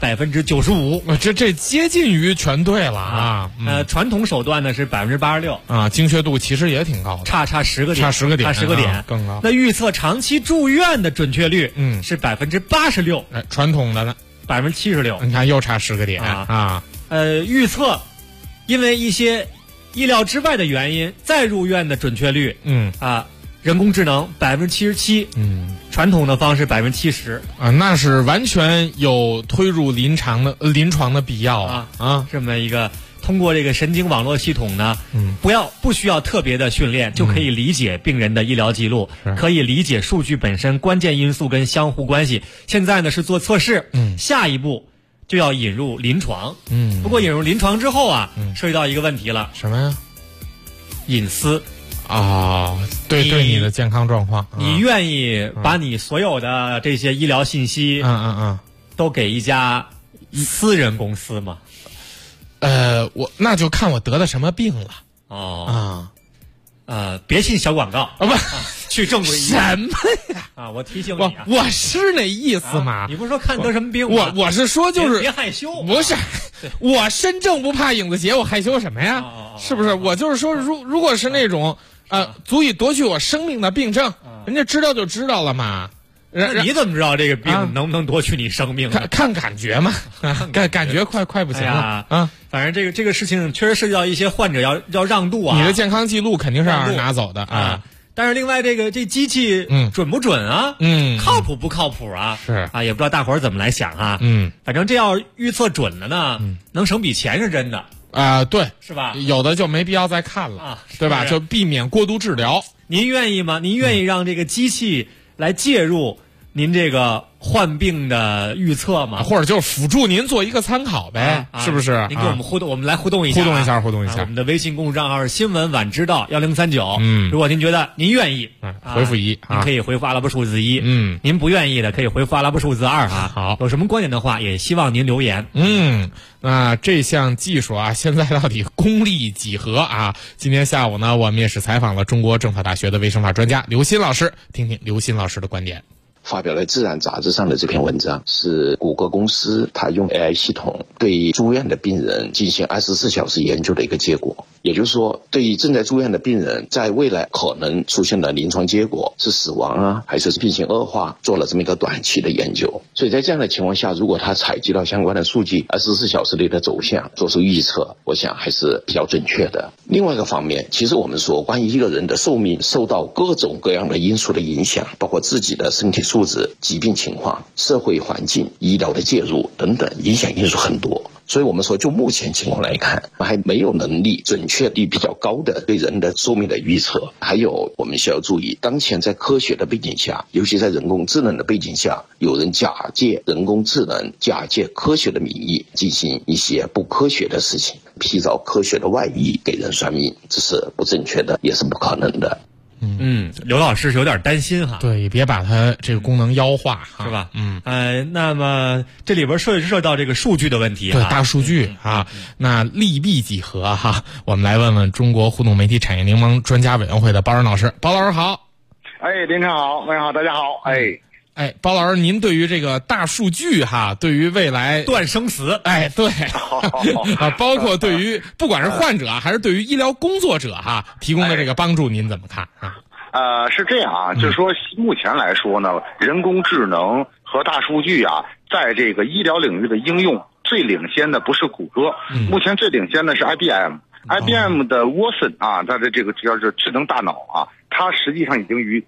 95%， 这接近于全对了传统手段呢是86% 精确度其实也挺高的， 差10个点， 差10个点更高。 那预测长期住院的准确率是86%， 传统的呢 76%， 你看又差10个点预测因为一些意料之外的原因再入院的准确率人工智能77%，传统的方式70% 那是完全有推入临床的必要这么一个通过这个神经网络系统呢，不需要特别的训练就可以理解病人的医疗记录，可以理解数据本身关键因素跟相互关系。现在呢是做测试，下一步就要引入临床。不过引入临床之后涉及到一个问题了， 什么呀？ 隐私。 对你的健康状况， 你愿意把你所有的这些医疗信息都给一家私人公司吗？ 我那就看我得的什么病了。 别信小广告去正规医院。 什么呀？ 我提醒你我是那意思嘛。 你不是说看得什么病吗？ 我是说就是别害羞。 不是，我身正不怕影子斜，我害羞什么呀？是不是？我就是说，如果是那种足以夺取我生命的病症，人家知道就知道了嘛。 那你怎么知道这个病能不能夺取你生命？ 看感觉嘛，感觉快不行了反正这个事情确实涉及到一些患者要让渡你的健康记录肯定是让人拿走的但是另外这机器准不准靠谱不靠谱是也不知道大伙儿怎么来想反正这要预测准了呢，能省笔钱是真的对， 是吧？ 有的就没必要再看了对吧？就避免过度治疗。 您愿意吗？您愿意让这个机器来介入您这个患病的预测吗？ 或者就是辅助您做一个参考呗，是不是？ 您跟我们互动，我们来互动一下。 互动一下。 我们的微信公众账号是新闻晚知道1039。如果您觉得您愿意， 回复1， 您可以回复阿拉伯数字1。您不愿意的可以回复阿拉伯数字2 好， 有什么观点的话，也希望您留言。 那这项技术现在到底功力几何今天下午呢，我们也是采访了中国政法大学的微生法专家刘鑫老师，听听刘鑫老师的观点。 发表在《自然》杂志上的这篇文章是谷歌公司它用 AI 系统对住院的病人进行24小时研究的一个结果。也就是说，对于正在住院的病人，在未来可能出现的临床结果是死亡还是病情恶化，做了这么一个短期的研究。所以在这样的情况下，如果他采集到相关的数据，24小时内的走向做出预测，我想还是比较准确的。另外一个方面，其实我们说关于一个人的寿命受到各种各样的因素的影响，包括自己的身体素质、疾病情况、社会环境、医疗的介入等等，影响因素很多。所以我们说，就目前情况来看，还没有能力准确率比较高的对人的寿命的预测。还有我们需要注意，当前在科学的背景下，尤其在人工智能的背景下，有人假借人工智能、假借科学的名义进行一些不科学的事情，披着科学的外衣给人算命，这是不正确的，也是不可能的。 刘老师是有点担心对，别把它这个功能妖化是吧？那么这里边涉及到这个数据的问题对，大数据那利弊几何我们来问问中国互动媒体产业联盟专家委员会的包仁老师。包老师好。 林晨好，晚上好，大家好。 包老师，您对于这个大数据对于未来断生死对包括对于不管是患者还是对于医疗工作者提供的这个帮助，您怎么看是这样就是说目前来说呢，人工智能和大数据在这个医疗领域的应用最领先的不是谷歌，目前最领先的是 IBM。IBM 的 Watson它的这个叫做智能大脑它实际上已经与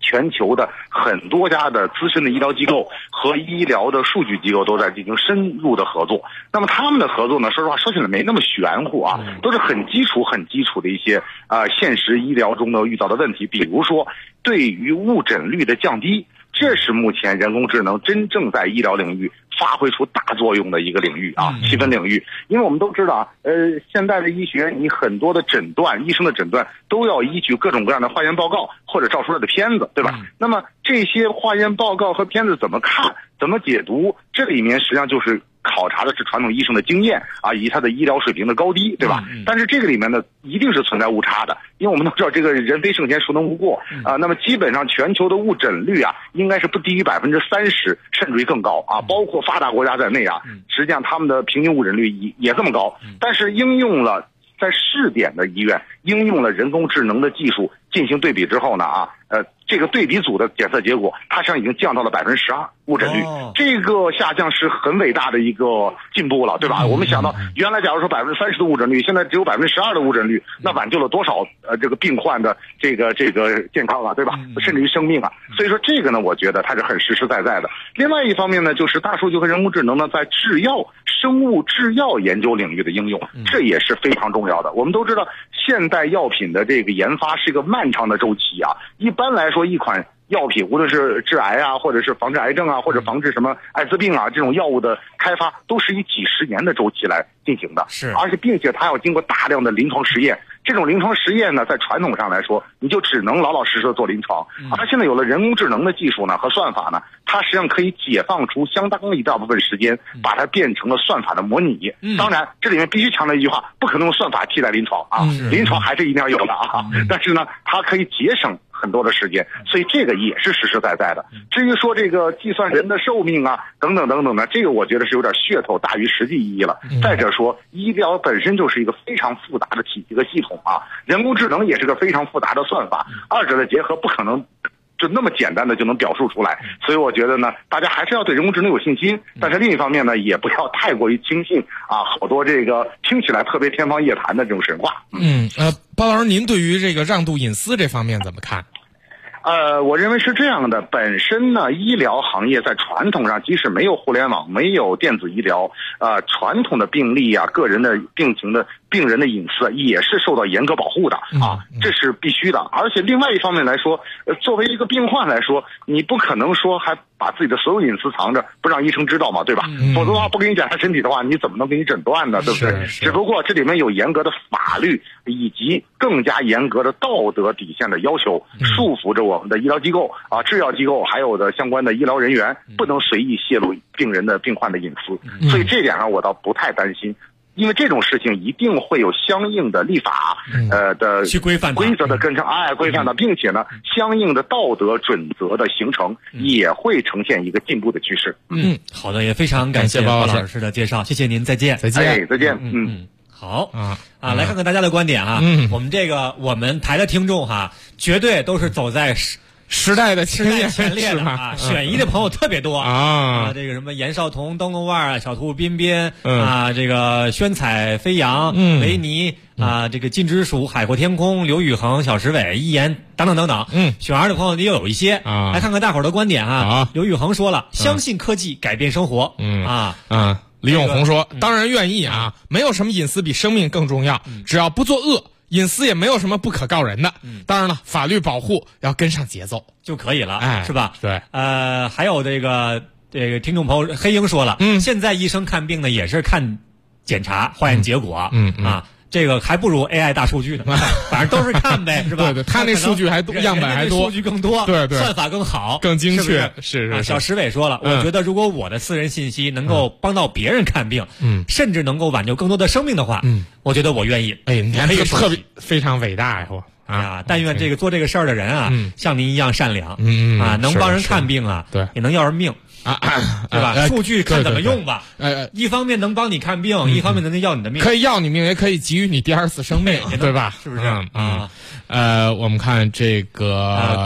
全球的很多家的资深的医疗机构和医疗的数据机构都在进行深入的合作。那么他们的合作呢，说实话说起来没那么玄乎啊，都是很基础的一些现实医疗中的遇到的问题，比如说对于误诊率的降低，这是目前人工智能真正在医疗领域发挥出大作用的一个领域啊，细分领域。因为我们都知道现代的医学，你很多的诊断，医生的诊断都要依据各种各样的化验报告或者照出来的片子，对吧？那么这些化验报告和片子怎么看，怎么解读，这里面实际上就是考察的是传统医生的经验啊，以及他的医疗水平的高低，对吧？但是这个里面呢，一定是存在误差的，因为我们都知道这个人非圣贤，孰能无过啊？那么基本上全球的误诊率啊，应该是不低于30%，甚至于更高啊，包括发达国家在内啊，实际上他们的平均误诊率也这么高。但是应用了在试点的医院应用了人工智能的技术进行对比之后呢这个对比组的检测结果，它实际上已经降到了12%误诊率，这个下降是很伟大的一个进步了，对吧？我们想到原来假如说30%的误诊率，现在只有12%的误诊率，那挽救了多少这个病患的这个健康啊，对吧？甚至于生命啊。所以说这个呢，我觉得它是很实实在在的。另外一方面呢，就是大数据和人工智能呢，在生物制药研究领域的应用，这也是非常重要的。我们都知道，现代药品的这个研发是一个漫长的周期啊。一般来说，一款药品无论是致癌啊，或者是防治癌症啊，或者防治什么艾滋病啊，这种药物的开发都是以几十年的周期来进行的，而且并且它要经过大量的临床实验。这种临床实验呢，在传统上来说，你就只能老老实实的做临床。而现在有了人工智能的技术呢和算法呢，它实际上可以解放出相当一大部分时间，把它变成了算法的模拟。当然，这里面必须强调一句话，不可能用算法替代临床啊，临床还是一定要有的啊。但是呢，它可以节省很多的时间，所以这个也是实实在在的。至于说这个计算人的寿命啊，等等等等的，这个我觉得是有点噱头大于实际意义了。再者说，医疗本身就是一个非常复杂的体系和系统啊，人工智能也是个非常复杂的算法，二者的结合不可能就那么简单的就能表述出来。所以我觉得呢，大家还是要对人工智能有信心，但是另一方面呢，也不要太过于轻信啊，好多这个听起来特别天方夜谭的这种神话。 包老师，您对于这个让渡隐私这方面怎么看？ 我认为是这样的，本身呢，医疗行业在传统上，即使没有互联网，没有电子医疗，传统的病例啊，个人的病情的病人的隐私也是受到严格保护的啊，这是必须的。而且另外一方面来说，作为一个病患来说，你不可能说还把自己的所有隐私藏着，不让医生知道嘛，对吧？否则的话，不给你检查身体的话，你怎么能给你诊断呢？对不对？只不过这里面有严格的法律以及更加严格的道德底线的要求，束缚着我们的医疗机构啊、制药机构还有的相关的医疗人员，不能随意泄露病患的隐私。所以这点上我倒不太担心。因为这种事情一定会有相应的立法的去规范规则的跟上，规范的，并且呢，相应的道德准则的形成也会呈现一个进步的趋势。 好的，也非常感谢包老师的介绍，谢谢您，再见， 再见。 好来看看大家的观点啊。我们台的听众哈，绝对都是走在时代的前列的啊，选医的朋友特别多这个什么严少彤、灯笼腕、小兔彬彬这个宣采飞扬、维尼这个金枝鼠、海阔天空、刘宇恒、小石伟、一言等等等等。选儿的朋友也有一些来看看大伙儿的观点哈。刘宇恒说了，相信科技改变生活。 李永红说，当然愿意啊，没有什么隐私比生命更重要，只要不作恶，隐私也没有什么不可告人的。当然了，法律保护要跟上节奏就可以了，是吧？ 对。 还有这个听众朋友黑鹰说了，现在医生看病呢也是看检查化验结果，这个还不如 AI 大数据呢，反正都是看呗，是吧？ 对，他那数据还多，样本还多， 数据更多， 对， 算法更好， 更精确， 是。小石伟说了，我觉得如果我的私人信息能够帮到别人看病，甚至能够挽救更多的生命的话，我觉得我愿意。 你看特别非常伟大呀！ 但愿这个做这个事儿的人啊，像您一样善良，能帮人看病啊， 对， 也能要人命。对吧？数据看怎么用吧。一方面能帮你看病，一方面能要你的命。 可以要你命，也可以给予你第二次生命，对吧？ 是不是？ 我们看这个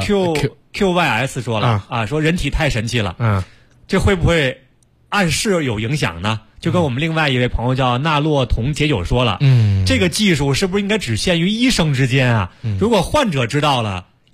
QYS 说了说人体太神奇了，这会不会暗示有影响呢？就跟我们另外一位朋友叫纳洛同解酒说了，这个技术是不是应该只限于医生之间啊？如果患者知道了，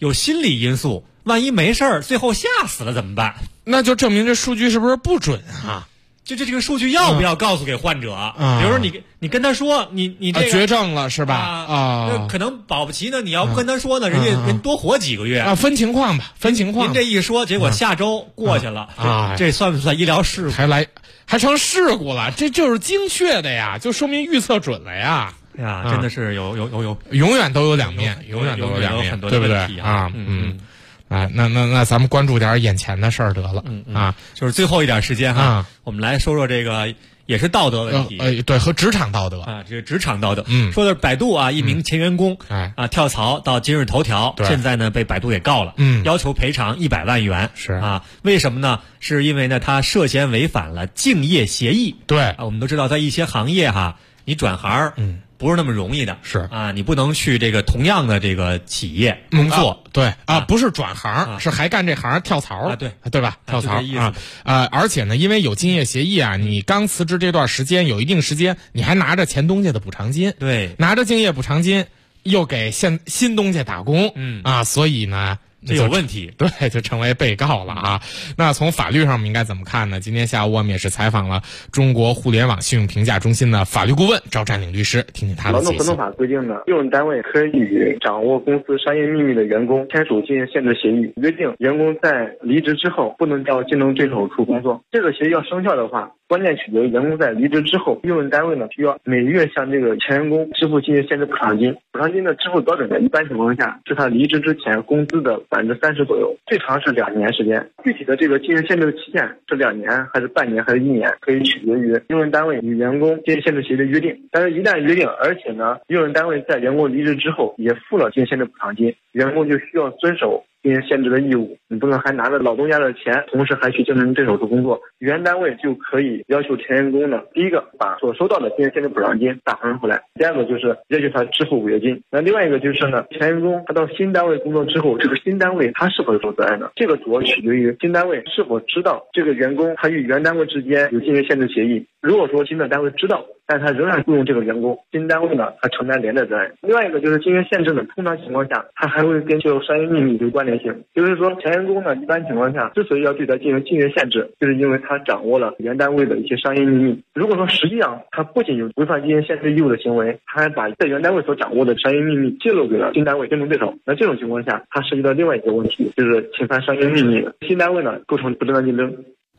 有心理因素，万一没事儿，最后吓死了怎么办？ 那就证明这数据是不是不准啊？ 就这个数据要不要告诉给患者？比如说你跟他说你这个绝症了是吧？ 那可能保不齐呢，你要不跟他说呢，人多活几个月啊，分情况吧，分情况。 您这一说，结果下周过去了这算不算医疗事故？ 还成事故了？这就是精确的呀，就说明预测准了呀。 哎呀，真的是有， 永远都有两面，永远都有两面，对不对啊？那咱们关注点眼前的事儿得了啊， 就是最后一点时间哈，我们来说说这个也是道德问题， 对，和职场道德啊，这个职场道德，说的是百度啊，一名前员工跳槽到今日头条，现在呢被百度给告了，要求赔偿100万元， 是啊，为什么呢？是因为呢他涉嫌违反了竞业协议， 对， 我们都知道在一些行业哈，你转行不是那么容易的， 是啊，你不能去这个同样的这个企业工作， 对啊，不是转行，是还干这行跳槽了，对吧？跳槽而且呢，因为有竞业协议啊，你刚辞职这段时间有一定时间，你还拿着前东家的补偿金， 对， 拿着竞业补偿金，又给新东家打工，所以呢。 这有问题， 对，就成为被告了啊。那从法律上我们应该怎么看呢？今天下午我们也是采访了中国互联网信用评价中心的法律顾问赵占领律师，听听他的解析。 劳动合同法规定呢，用人单位可以与掌握公司商业秘密的员工签署竞业限制协议，约定员工在离职之后不能到竞争对手处工作。这个协议要生效的话，关键取决于员工在离职之后，用人单位呢需要每月向这个前员工支付竞业限制补偿金。补偿金的支付标准呢，一般情况下是他离职之前工资的30%左右，最长是2年时间。具体的这个竞业限制的期限是2年还是半年还是1年，可以取决于用人单位与员工竞业限制协议的约定。但是，一旦约定，而且呢，用人单位在员工离职之后也付了竞业限制补偿金，员工就需要遵守竞业限制的义务，你不能还拿着老东家的钱，同时还去竞争对手处工作。原单位就可以要求前员工呢，第一个把所收到的竞业限制补偿金打还回来，第二个就是要求他支付违约金。那另外一个就是呢，前员工他到新单位工作之后，这个新单位他是否有责任呢？这个主要取决于新单位是否知道这个员工他与原单位之间有竞业限制协议。如果说新的单位知道，但他仍然雇佣这个员工，新单位呢，他承担连带责任。另外一个就是竞业限制呢，通常情况下，他还会跟这个商业秘密有关联性。就是说，前员工呢，一般情况下之所以要对他进行竞业限制，就是因为他掌握了原单位的一些商业秘密。如果说实际上他不仅有违反竞业限制义务的行为，他还把在原单位所掌握的商业秘密泄露给了新单位竞争对手，那这种情况下，他涉及到另外一个问题，就是侵犯商业秘密。新单位呢，构成不正当竞争。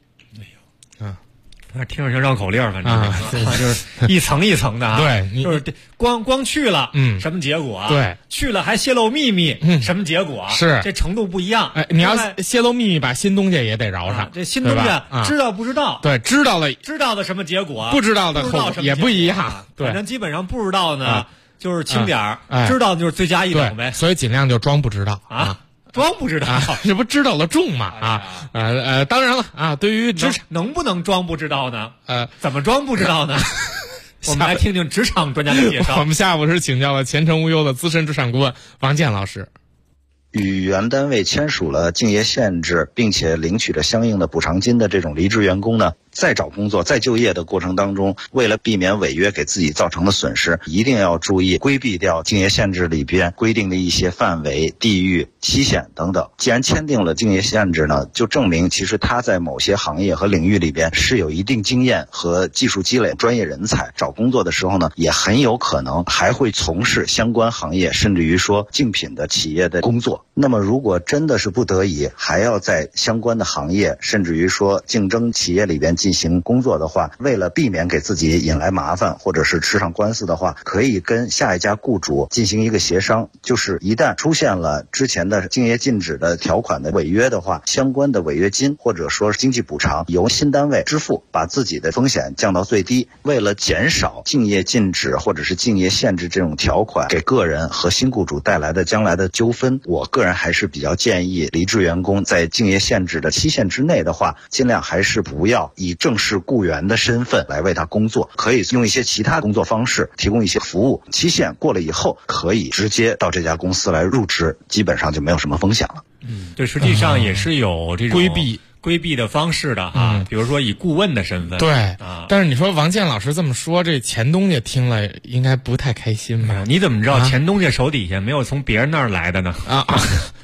听着像绕口令，反正就是一层一层的啊。 对， 就是光去了，什么结果？ 对， 去了还泄露秘密，什么结果？ 是这程度不一样。 你要泄露秘密，把新东家也得饶上。 这新东家知道不知道？ 对，知道了， 知道的什么结果？ 不知道的后果也不一样。对， 反正基本上不知道呢，就是轻点儿；知道就是罪加一等呗。 所以尽量就装不知道啊。 装不知道， 这不知道了重吗？当然了啊，对于职场能不能装不知道呢？怎么装不知道呢？我们来听听职场专家的介绍。 我们下午是请教了前程无忧的资深职场顾问王健老师。 与原单位签署了竞业限制，并且领取了相应的补偿金的这种离职员工呢，再找工作、再就业的过程当中，为了避免违约给自己造成的损失，一定要注意规避掉竞业限制里边规定的一些范围、地域、期限等等。既然签订了竞业限制呢，就证明其实他在某些行业和领域里边是有一定经验和技术积累、专业人才，找工作的时候呢，也很有可能还会从事相关行业，甚至于说竞品的企业的工作。那么如果真的是不得已还要在相关的行业甚至于说竞争企业里边进行工作的话，为了避免给自己引来麻烦或者是吃上官司的话，可以跟下一家雇主进行一个协商，就是一旦出现了之前的竞业禁止的条款的违约的话，相关的违约金或者说是经济补偿由新单位支付，把自己的风险降到最低。为了减少竞业禁止或者是竞业限制这种条款给个人和新雇主带来的将来的纠纷，我个人还是比较建议离职员工在竞业限制的期限之内的话，尽量还是不要以正式雇员的身份来为他工作，可以用一些其他工作方式提供一些服务，期限过了以后可以直接到这家公司来入职，基本上就没有什么风险了。 对，实际上也是有这种规避的方式的啊，比如说以顾问的身份。 对啊，但是你说王健老师这么说，这前东家听了应该不太开心吧？ 你怎么知道前东家手底下没有从别人那儿来的呢？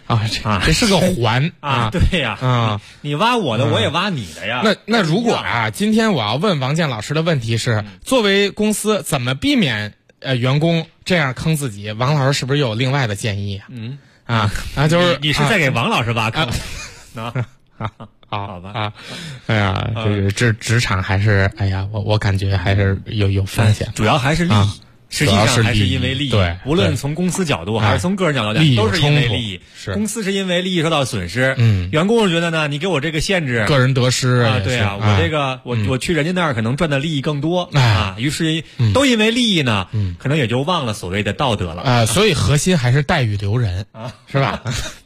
这是个环啊，对呀啊，你挖我的，我也挖你的呀。 那如果今天我要问王健老师的问题是，作为公司怎么避免员工这样坑自己？王老师是不是有另外的建议就是你是在给王老师挖坑好吧哎呀，这个职场还是我感觉还是有风险， 主要还是利益。实际上还是因为利益， 对， 无论从公司角度还是从个人角度讲，都是因为利益。公司是因为利益受到损失，员工是觉得呢，你给我这个限制， 个人得失对啊，我这个我去人家那儿可能赚的利益更多于是都因为利益呢，可能也就忘了所谓的道德了所以核心还是待遇留人是吧？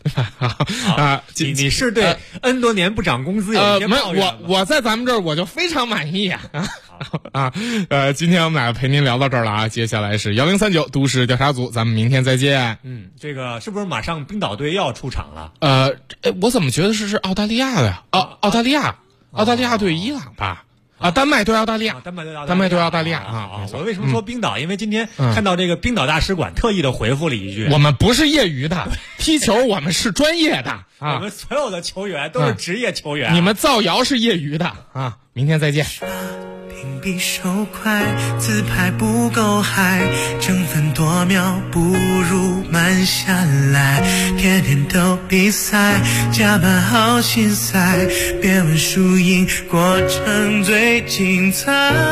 你是对 N 多年不涨工资有些抱怨吗？ 我在咱们这儿我就非常满意今天我们俩陪您聊到这儿了接下来是1039都市调查组，咱们明天再见。 这个是不是马上冰岛队要出场了？ 我怎么觉得是澳大利亚的呀？澳大利亚对伊朗吧？丹麦对澳大利亚，丹麦对澳大利亚我为什么说冰岛？因为今天看到这个冰岛大使馆特意的回复了一句： 我们不是业余的，踢球我们是专业的我们所有的球员都是职业球员， 你们造谣是业余的明天再见。 比手快，自拍不够嗨，争分夺秒不如慢下来，天天都比赛，加班好心塞，别问输赢，过程最精彩。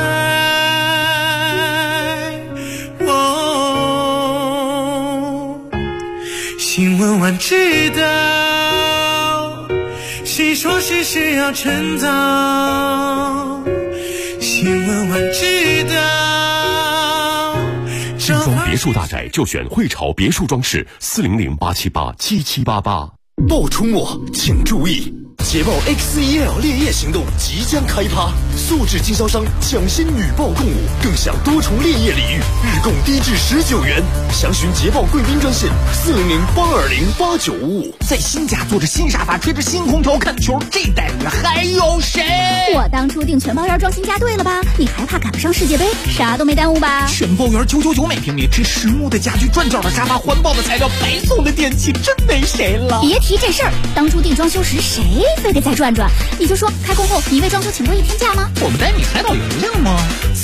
新闻晚知道，谁说事事要趁早，新闻晚知道。 新装别墅大宅就选汇潮别墅装饰，400-878-7788。 爆出末请注意，捷豹 XEL 烈焰行动即将开趴，素质经销商抢先女豹共舞，更享多重烈焰礼遇，日供低至19元。详询捷豹贵宾专线400-820-8955。 在新家坐着新沙发，吹着新空调看球，这待遇还有谁？ 我当初订全包园装新家对了吧？你还怕赶不上世界杯？啥都没耽误吧？ 全包园999每平米，这实木的家具、转角的沙发、环保的材料、白送的电器，真没谁了。 别提这事儿，当初订装修时谁非得再转转？你就说开工后你为装修请过1天假吗？ 我们带你海岛邮令吗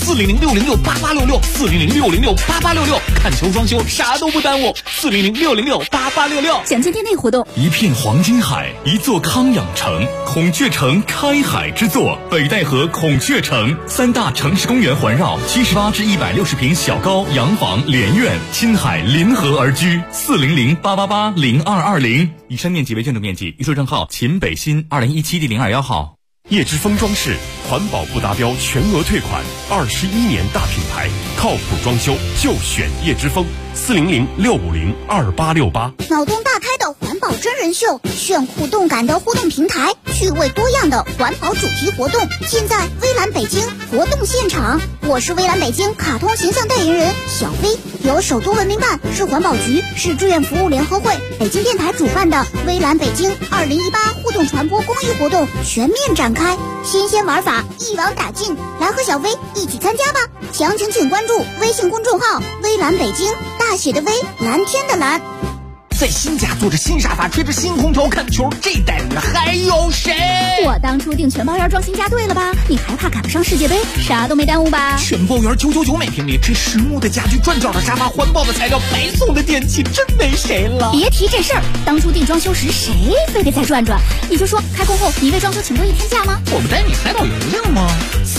？400-606-8866，400-606-8866，看球装修啥都不耽误，400-606-8866。 详情店内活动。 一片黄金海，一座康养城，孔雀城开海之作，北戴河孔雀城，3大城市公园环绕，78至160平小高洋房连院，亲海临河而居，400-888-0220。以上面积为建筑面积，预售证号秦北新2017第02号。叶之峰装饰，环保不达标全额退款，21年大品牌，靠谱装修就选叶之峰，400-650-2868。 脑洞大开的环保真人秀，炫酷动感的互动平台，趣味多样的环保主题活动，现在微蓝北京活动现场。我是微蓝北京卡通形象代言人小薇，由首都文明办、市环保局、市志愿服务联合会、北京电台主办的微蓝北京2018互动传播公益活动全面展开，新鲜玩法一网打尽，来和小薇一起参加吧！详情请关注微信公众号微蓝北京，大写的微，蓝天的蓝。 在新家坐着新沙发，吹着新空调看球，这待遇还有谁？ 我当初订全包园装新家对了吧？你还怕赶不上世界杯？啥都没耽误吧？ 全包园999每平米，这实木的家具、转角的沙发、环保的材料、白送的电器，真没谁了。 别提这事儿，当初订装修时谁非得再转转？你就说开工后你为装修请过1天假吗？ 我们带你海岛邮令吗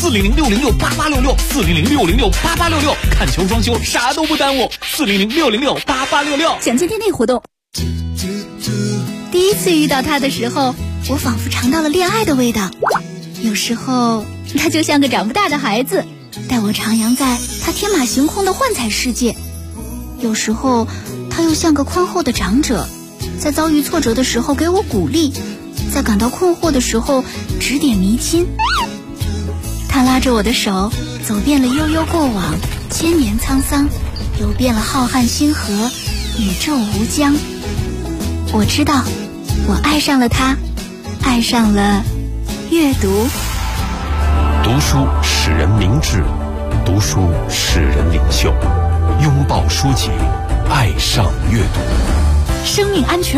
？400-606-8866，400-606-8866，看球装修啥都不耽误，400-606-8866。 详情店内活动。第一次遇到他的时候，我仿佛尝到了恋爱的味道。有时候他就像个长不大的孩子，带我徜徉在他天马行空的幻彩世界。有时候他又像个宽厚的长者，在遭遇挫折的时候给我鼓励，在感到困惑的时候指点迷津。他拉着我的手，走遍了悠悠过往，千年沧桑，游遍了浩瀚星河，宇宙无疆。我知道，我爱上了他，爱上了阅读。 读书使人明智，读书使人领袖，拥抱书籍，爱上阅读。 生命安全